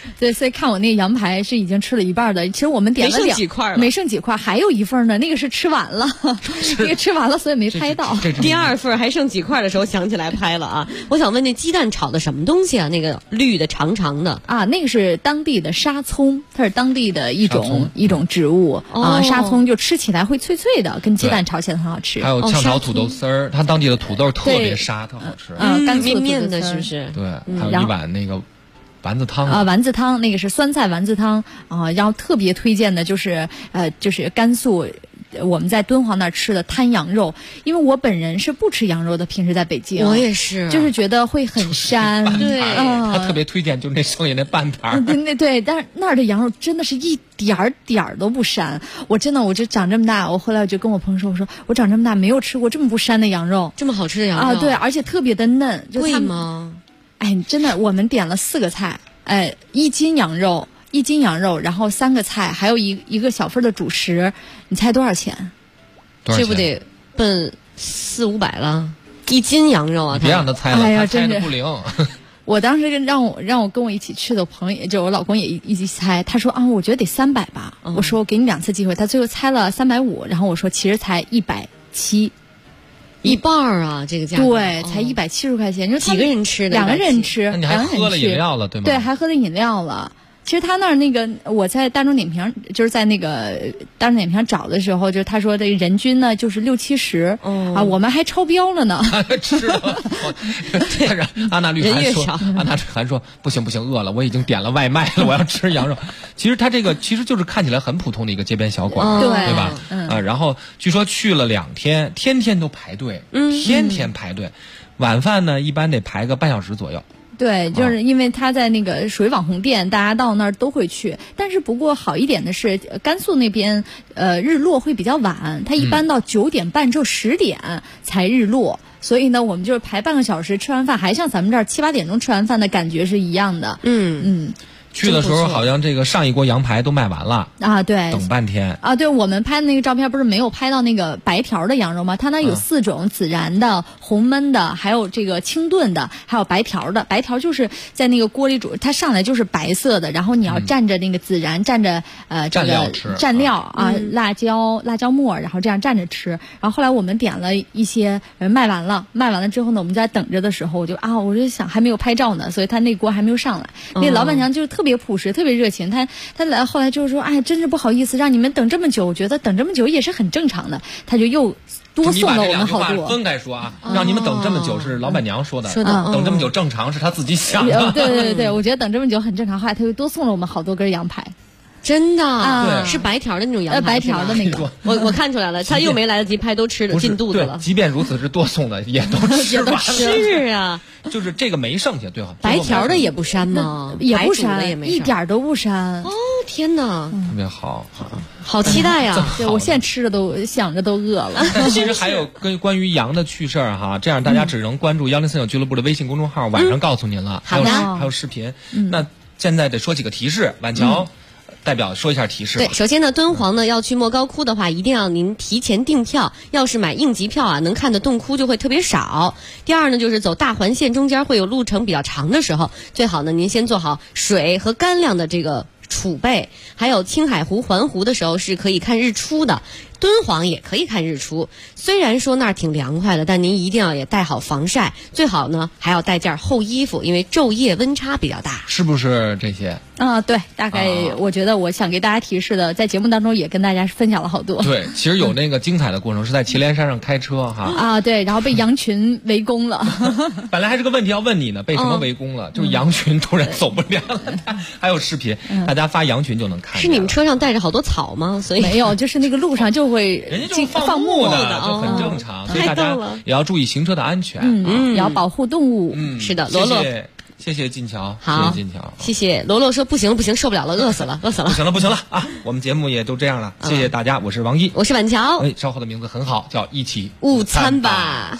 对，所以看我那个羊排是已经吃了一半的，其实我们点了没剩几块了， 没剩几块，还有一份呢，那个是吃完了，那个吃完了，所以没拍到。 第二份还剩几块的时候想起来拍了啊！我想问，那鸡蛋炒的什么东西啊？那个绿的长长的啊，那个是当地的沙葱，它是当地的一种植物啊，沙葱就吃起来会脆脆的，跟鸡蛋炒起来很好吃。 还有炝炒土豆丝儿，它当地的土豆特别沙，特好吃， 干面面的，是不是？ 对，还有一碗那个丸子汤啊，丸子汤那个是酸菜丸子汤啊，然后特别推荐的就是甘肃。我们在敦煌那儿吃的摊羊肉，因为我本人是不吃羊肉的，平时在北京， 我也是， 就是觉得会很膻。对， 他特别推荐就那剩下那半盘。 对，但是那儿的羊肉真的是一点儿都不膻。我就长这么大，我后来就跟我朋友说，我长这么大没有吃过这么不膻的羊肉， 这么好吃的羊肉啊！对，而且特别的嫩。 贵吗？ 哎，真的，我们点了4个菜，1斤羊肉。1斤羊肉，然后3个菜，还有一个小份的主食，你猜多少钱？ 这不得奔400-500了？1斤羊肉啊！ 别让他猜了，他猜的不灵。 我当时让我跟我一起去的朋友，就我老公也一起猜，他说啊，我觉得得300吧。我说我给你2次机会，他最后猜了350，然后我说其实才170。 一半啊，这个价格对，才170块钱。就几个人吃的？ 2个人吃， 那你还喝了饮料了，对吗？ 对，还喝了饮料了。其实他那儿那个，我在大众点评，就是在那个大众点评找的时候，就是他说这人均呢就是60-70，啊，我们还超标了呢。 是的，但是安娜绿还说不行，饿了，我已经点了外卖了，我要吃羊肉。其实他这个其实就是看起来很普通的一个街边小馆，对吧？然后据说去了2天，天天都排队，天天排队，晚饭呢一般得排个半小时左右。 对，就是因为他在那个属于网红店，大家到那儿都会去。但是不过好一点的是，甘肃那边日落会比较晚，它一般到9点半之后10点才日落。所以呢，我们就是排半个小时，吃完饭还像咱们这儿7-8点钟吃完饭的感觉是一样的。 去的时候好像这个上一锅羊排都卖完了啊，对， 等半天啊，对，我们拍的那个照片不是没有拍到那个白条的羊肉吗？它那有4种，孜然的、红焖的，还有这个清炖的，还有白条的。白条就是在那个锅里煮，它上来就是白色的，然后你要蘸着那个孜然，蘸着这个蘸料啊，辣椒末，然后这样蘸着吃。然后后来我们点了一些，卖完了之后呢，我们在等着的时候，我就想还没有拍照呢，所以他那锅还没有上来。那老板娘就是特别朴实，特别热情。他来后来就是说，哎，真是不好意思让你们等这么久，我觉得等这么久也是很正常的。他就又多送了我们好多。 分开说啊，让你们等这么久是老板娘说的，等这么久正常是他自己想的。 对，我觉得等这么久很正常。后来他又多送了我们好多根羊排。 真的，是白条的那种羊排， 白条的那个， 我看出来了，他又没来得及拍，都吃了进肚子了。 即便如此，是多送的，也都吃完了。 是啊， 就是这个没剩下，对吧？ 白条的也不膻吗？ 也不膻，一点都不膻。 哦，天哪， 特别好， 好期待呀！ 对，我现在吃着都想着都饿了。 其实还有关于羊的趣事儿哈，这样大家只能关注103.9俱乐部的微信公众号，晚上告诉您了。 好的， 还有视频。那现在得说几个提示，晚桥。代表说一下提示。 对，首先呢，敦煌呢要去莫高窟的话，一定要您提前订票。要是买应急票啊，能看的洞窟就会特别少。第二呢，就是走大环线中间会有路程比较长的时候，最好呢您先做好水和干粮的这个储备。还有青海湖环湖的时候是可以看日出的。敦煌也可以看日出，虽然说那儿挺凉快的，但您一定要也带好防晒，最好呢还要带件厚衣服，因为昼夜温差比较大。 是不是这些？ 啊，对，大概我觉得我想给大家提示的，在节目当中也跟大家分享了好多。 对，其实有那个精彩的过程是在祁连山上开车哈。 啊，对，然后被羊群围攻了。 本来还是个问题要问你呢，被什么围攻了？就是羊群突然走不了了。还有视频，大家发羊群就能看。 是你们车上带着好多草吗？所以没有，就是那个路上就会人家就放牧的，就很正常。所以大家也要注意行车的安全， 也要保护动物。 是的，罗罗。 谢谢金桥， 好， 谢谢金桥， 谢谢罗罗说不行，受不了了，饿死了， 不行了啊！我们节目也都这样了，谢谢大家，我是王毅， 我是晚桥， 稍后的名字很好，叫一起午餐吧。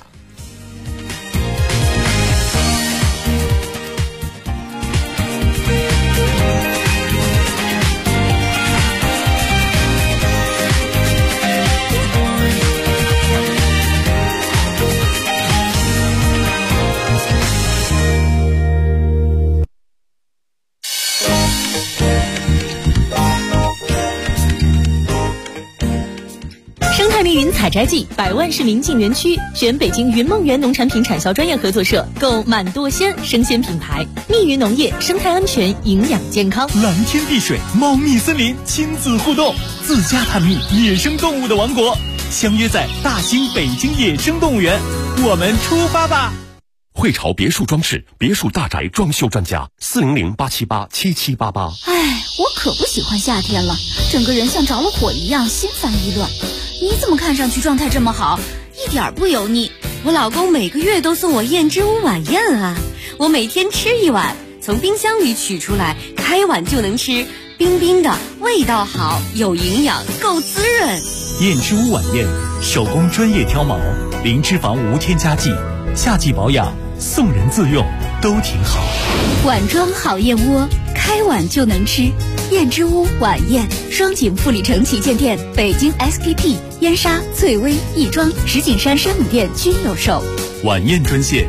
采摘季，百万市民进园区，选北京云梦园农产品产销专业合作社，购满舵鲜生鲜品牌，密云农业，生态安全，营养健康， 蓝天碧水，猫蜜森林，亲子互动，自家探秘野生动物的王国，相约在大兴北京野生动物园，我们出发吧！ 汇潮别墅装饰，别墅大宅装修专家，400-878-7788。 哎，我可不喜欢夏天了，整个人像着了火一样，心烦意乱。你怎么看上去状态这么好，一点不油腻？ 我老公每个月都送我燕之屋晚宴啊，我每天吃一碗，从冰箱里取出来，开碗就能吃，冰冰的，味道好，有营养，够滋润。 燕之屋晚宴，手工专业挑毛，零脂肪无添加剂，夏季保养，送人自用都挺好。 碗装好燕窝，开碗就能吃。燕之屋晚宴，双井富力城旗舰店、北京 SKP、燕莎、翠微、亦庄、石景山山姆店均有售。 晚宴专线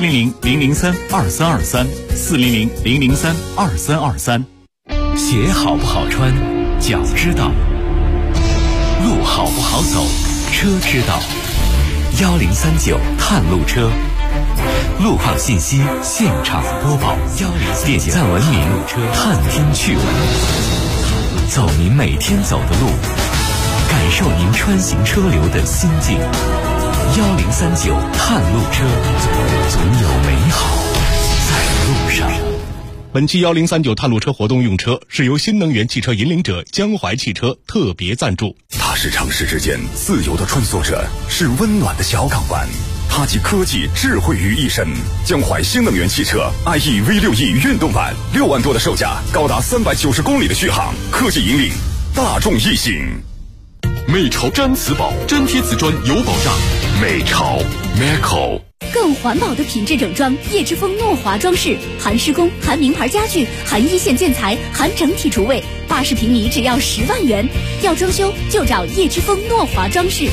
400-003-2323，400-003-2323。鞋好不好穿，脚知道；路好不好走，车知道。1039探路车，路况信息现场播报，点赞文明，探天趣闻，走您每天走的路，感受您穿行车流的心境。1039探路车，总有美好在路上。 本期1039探路车活动用车是由新能源汽车引领者江淮汽车特别赞助。 它是城市之间自由的穿梭者，是温暖的小港湾。它集科技智慧于一身。江淮新能源汽车 IE V6E 运动版，6万多的售价，高达390公里的续航，科技引领，大众一心。 美潮毡瓷宝，粘贴瓷砖有保障。美潮 Meco。 更环保的品质整装，叶之峰诺华装饰，含施工，含名牌家具，含一线建材，含整体厨卫，80平米只要10万元。要装修就找叶之峰诺华装饰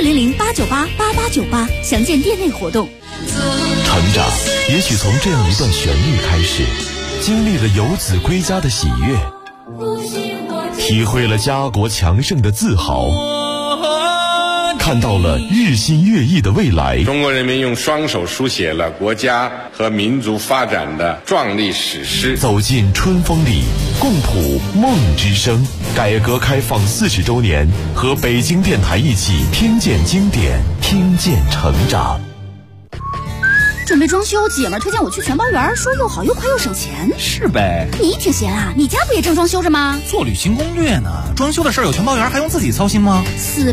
，400-898-8898，详见店内活动。 成长也许从这样一段旋律开始，经历了游子归家的喜悦，体会了家国强盛的自豪，看到了日新月异的未来。 中国人民用双手书写了国家和民族发展的壮丽史诗。 走进春风里，共谱梦之声。改革开放40周年，和北京电台一起听见经典，听见成长。 准备装修，姐们儿推荐我去全包园，说又好又快又省钱。 是呗， 你挺闲啊，你家不也正装修着吗？ 做旅行攻略呢，装修的事儿有全包园还用自己操心吗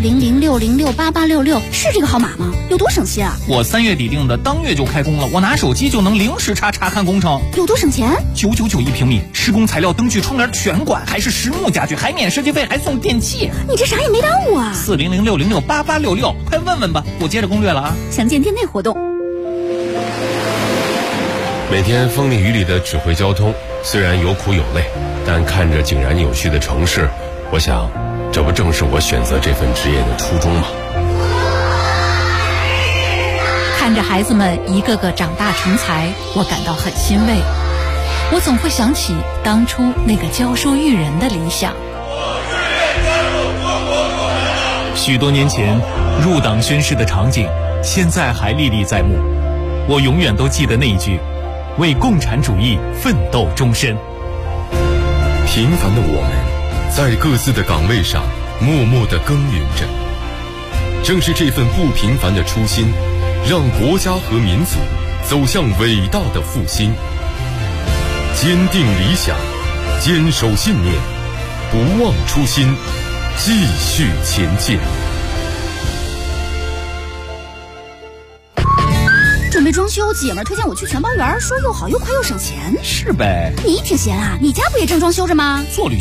？400-606-8866是这个号码吗？有多省心啊？ 我3月底定的，当月就开工了，我拿手机就能零时差查看工程。 有多省钱 ？999一平米，施工材料、灯具、窗帘全管，还是实木家具，还免设计费，还送电器。 你这啥也没耽误啊 ！400-606-8866，快问问吧，我接着攻略了啊！ 详见店内活动。 每天风里雨里的指挥交通，虽然有苦有累，但看着井然有序的城市，我想，这不正是我选择这份职业的初衷吗？ 看着孩子们一个个长大成才，我感到很欣慰。我总会想起当初那个教书育人的理想。 许多年前入党宣誓的场景，现在还历历在目。我永远都记得那一句：为共产主义奋斗终身。 平凡的我们，在各自的岗位上默默地耕耘着。正是这份不平凡的初心，让国家和民族走向伟大的复兴。坚定理想，坚守信念，不忘初心，继续前进。 准备装修，姐们儿推荐我去全包园，说又好又快又省钱。 是呗， 你挺闲啊，你家不也正装修着吗？ 做旅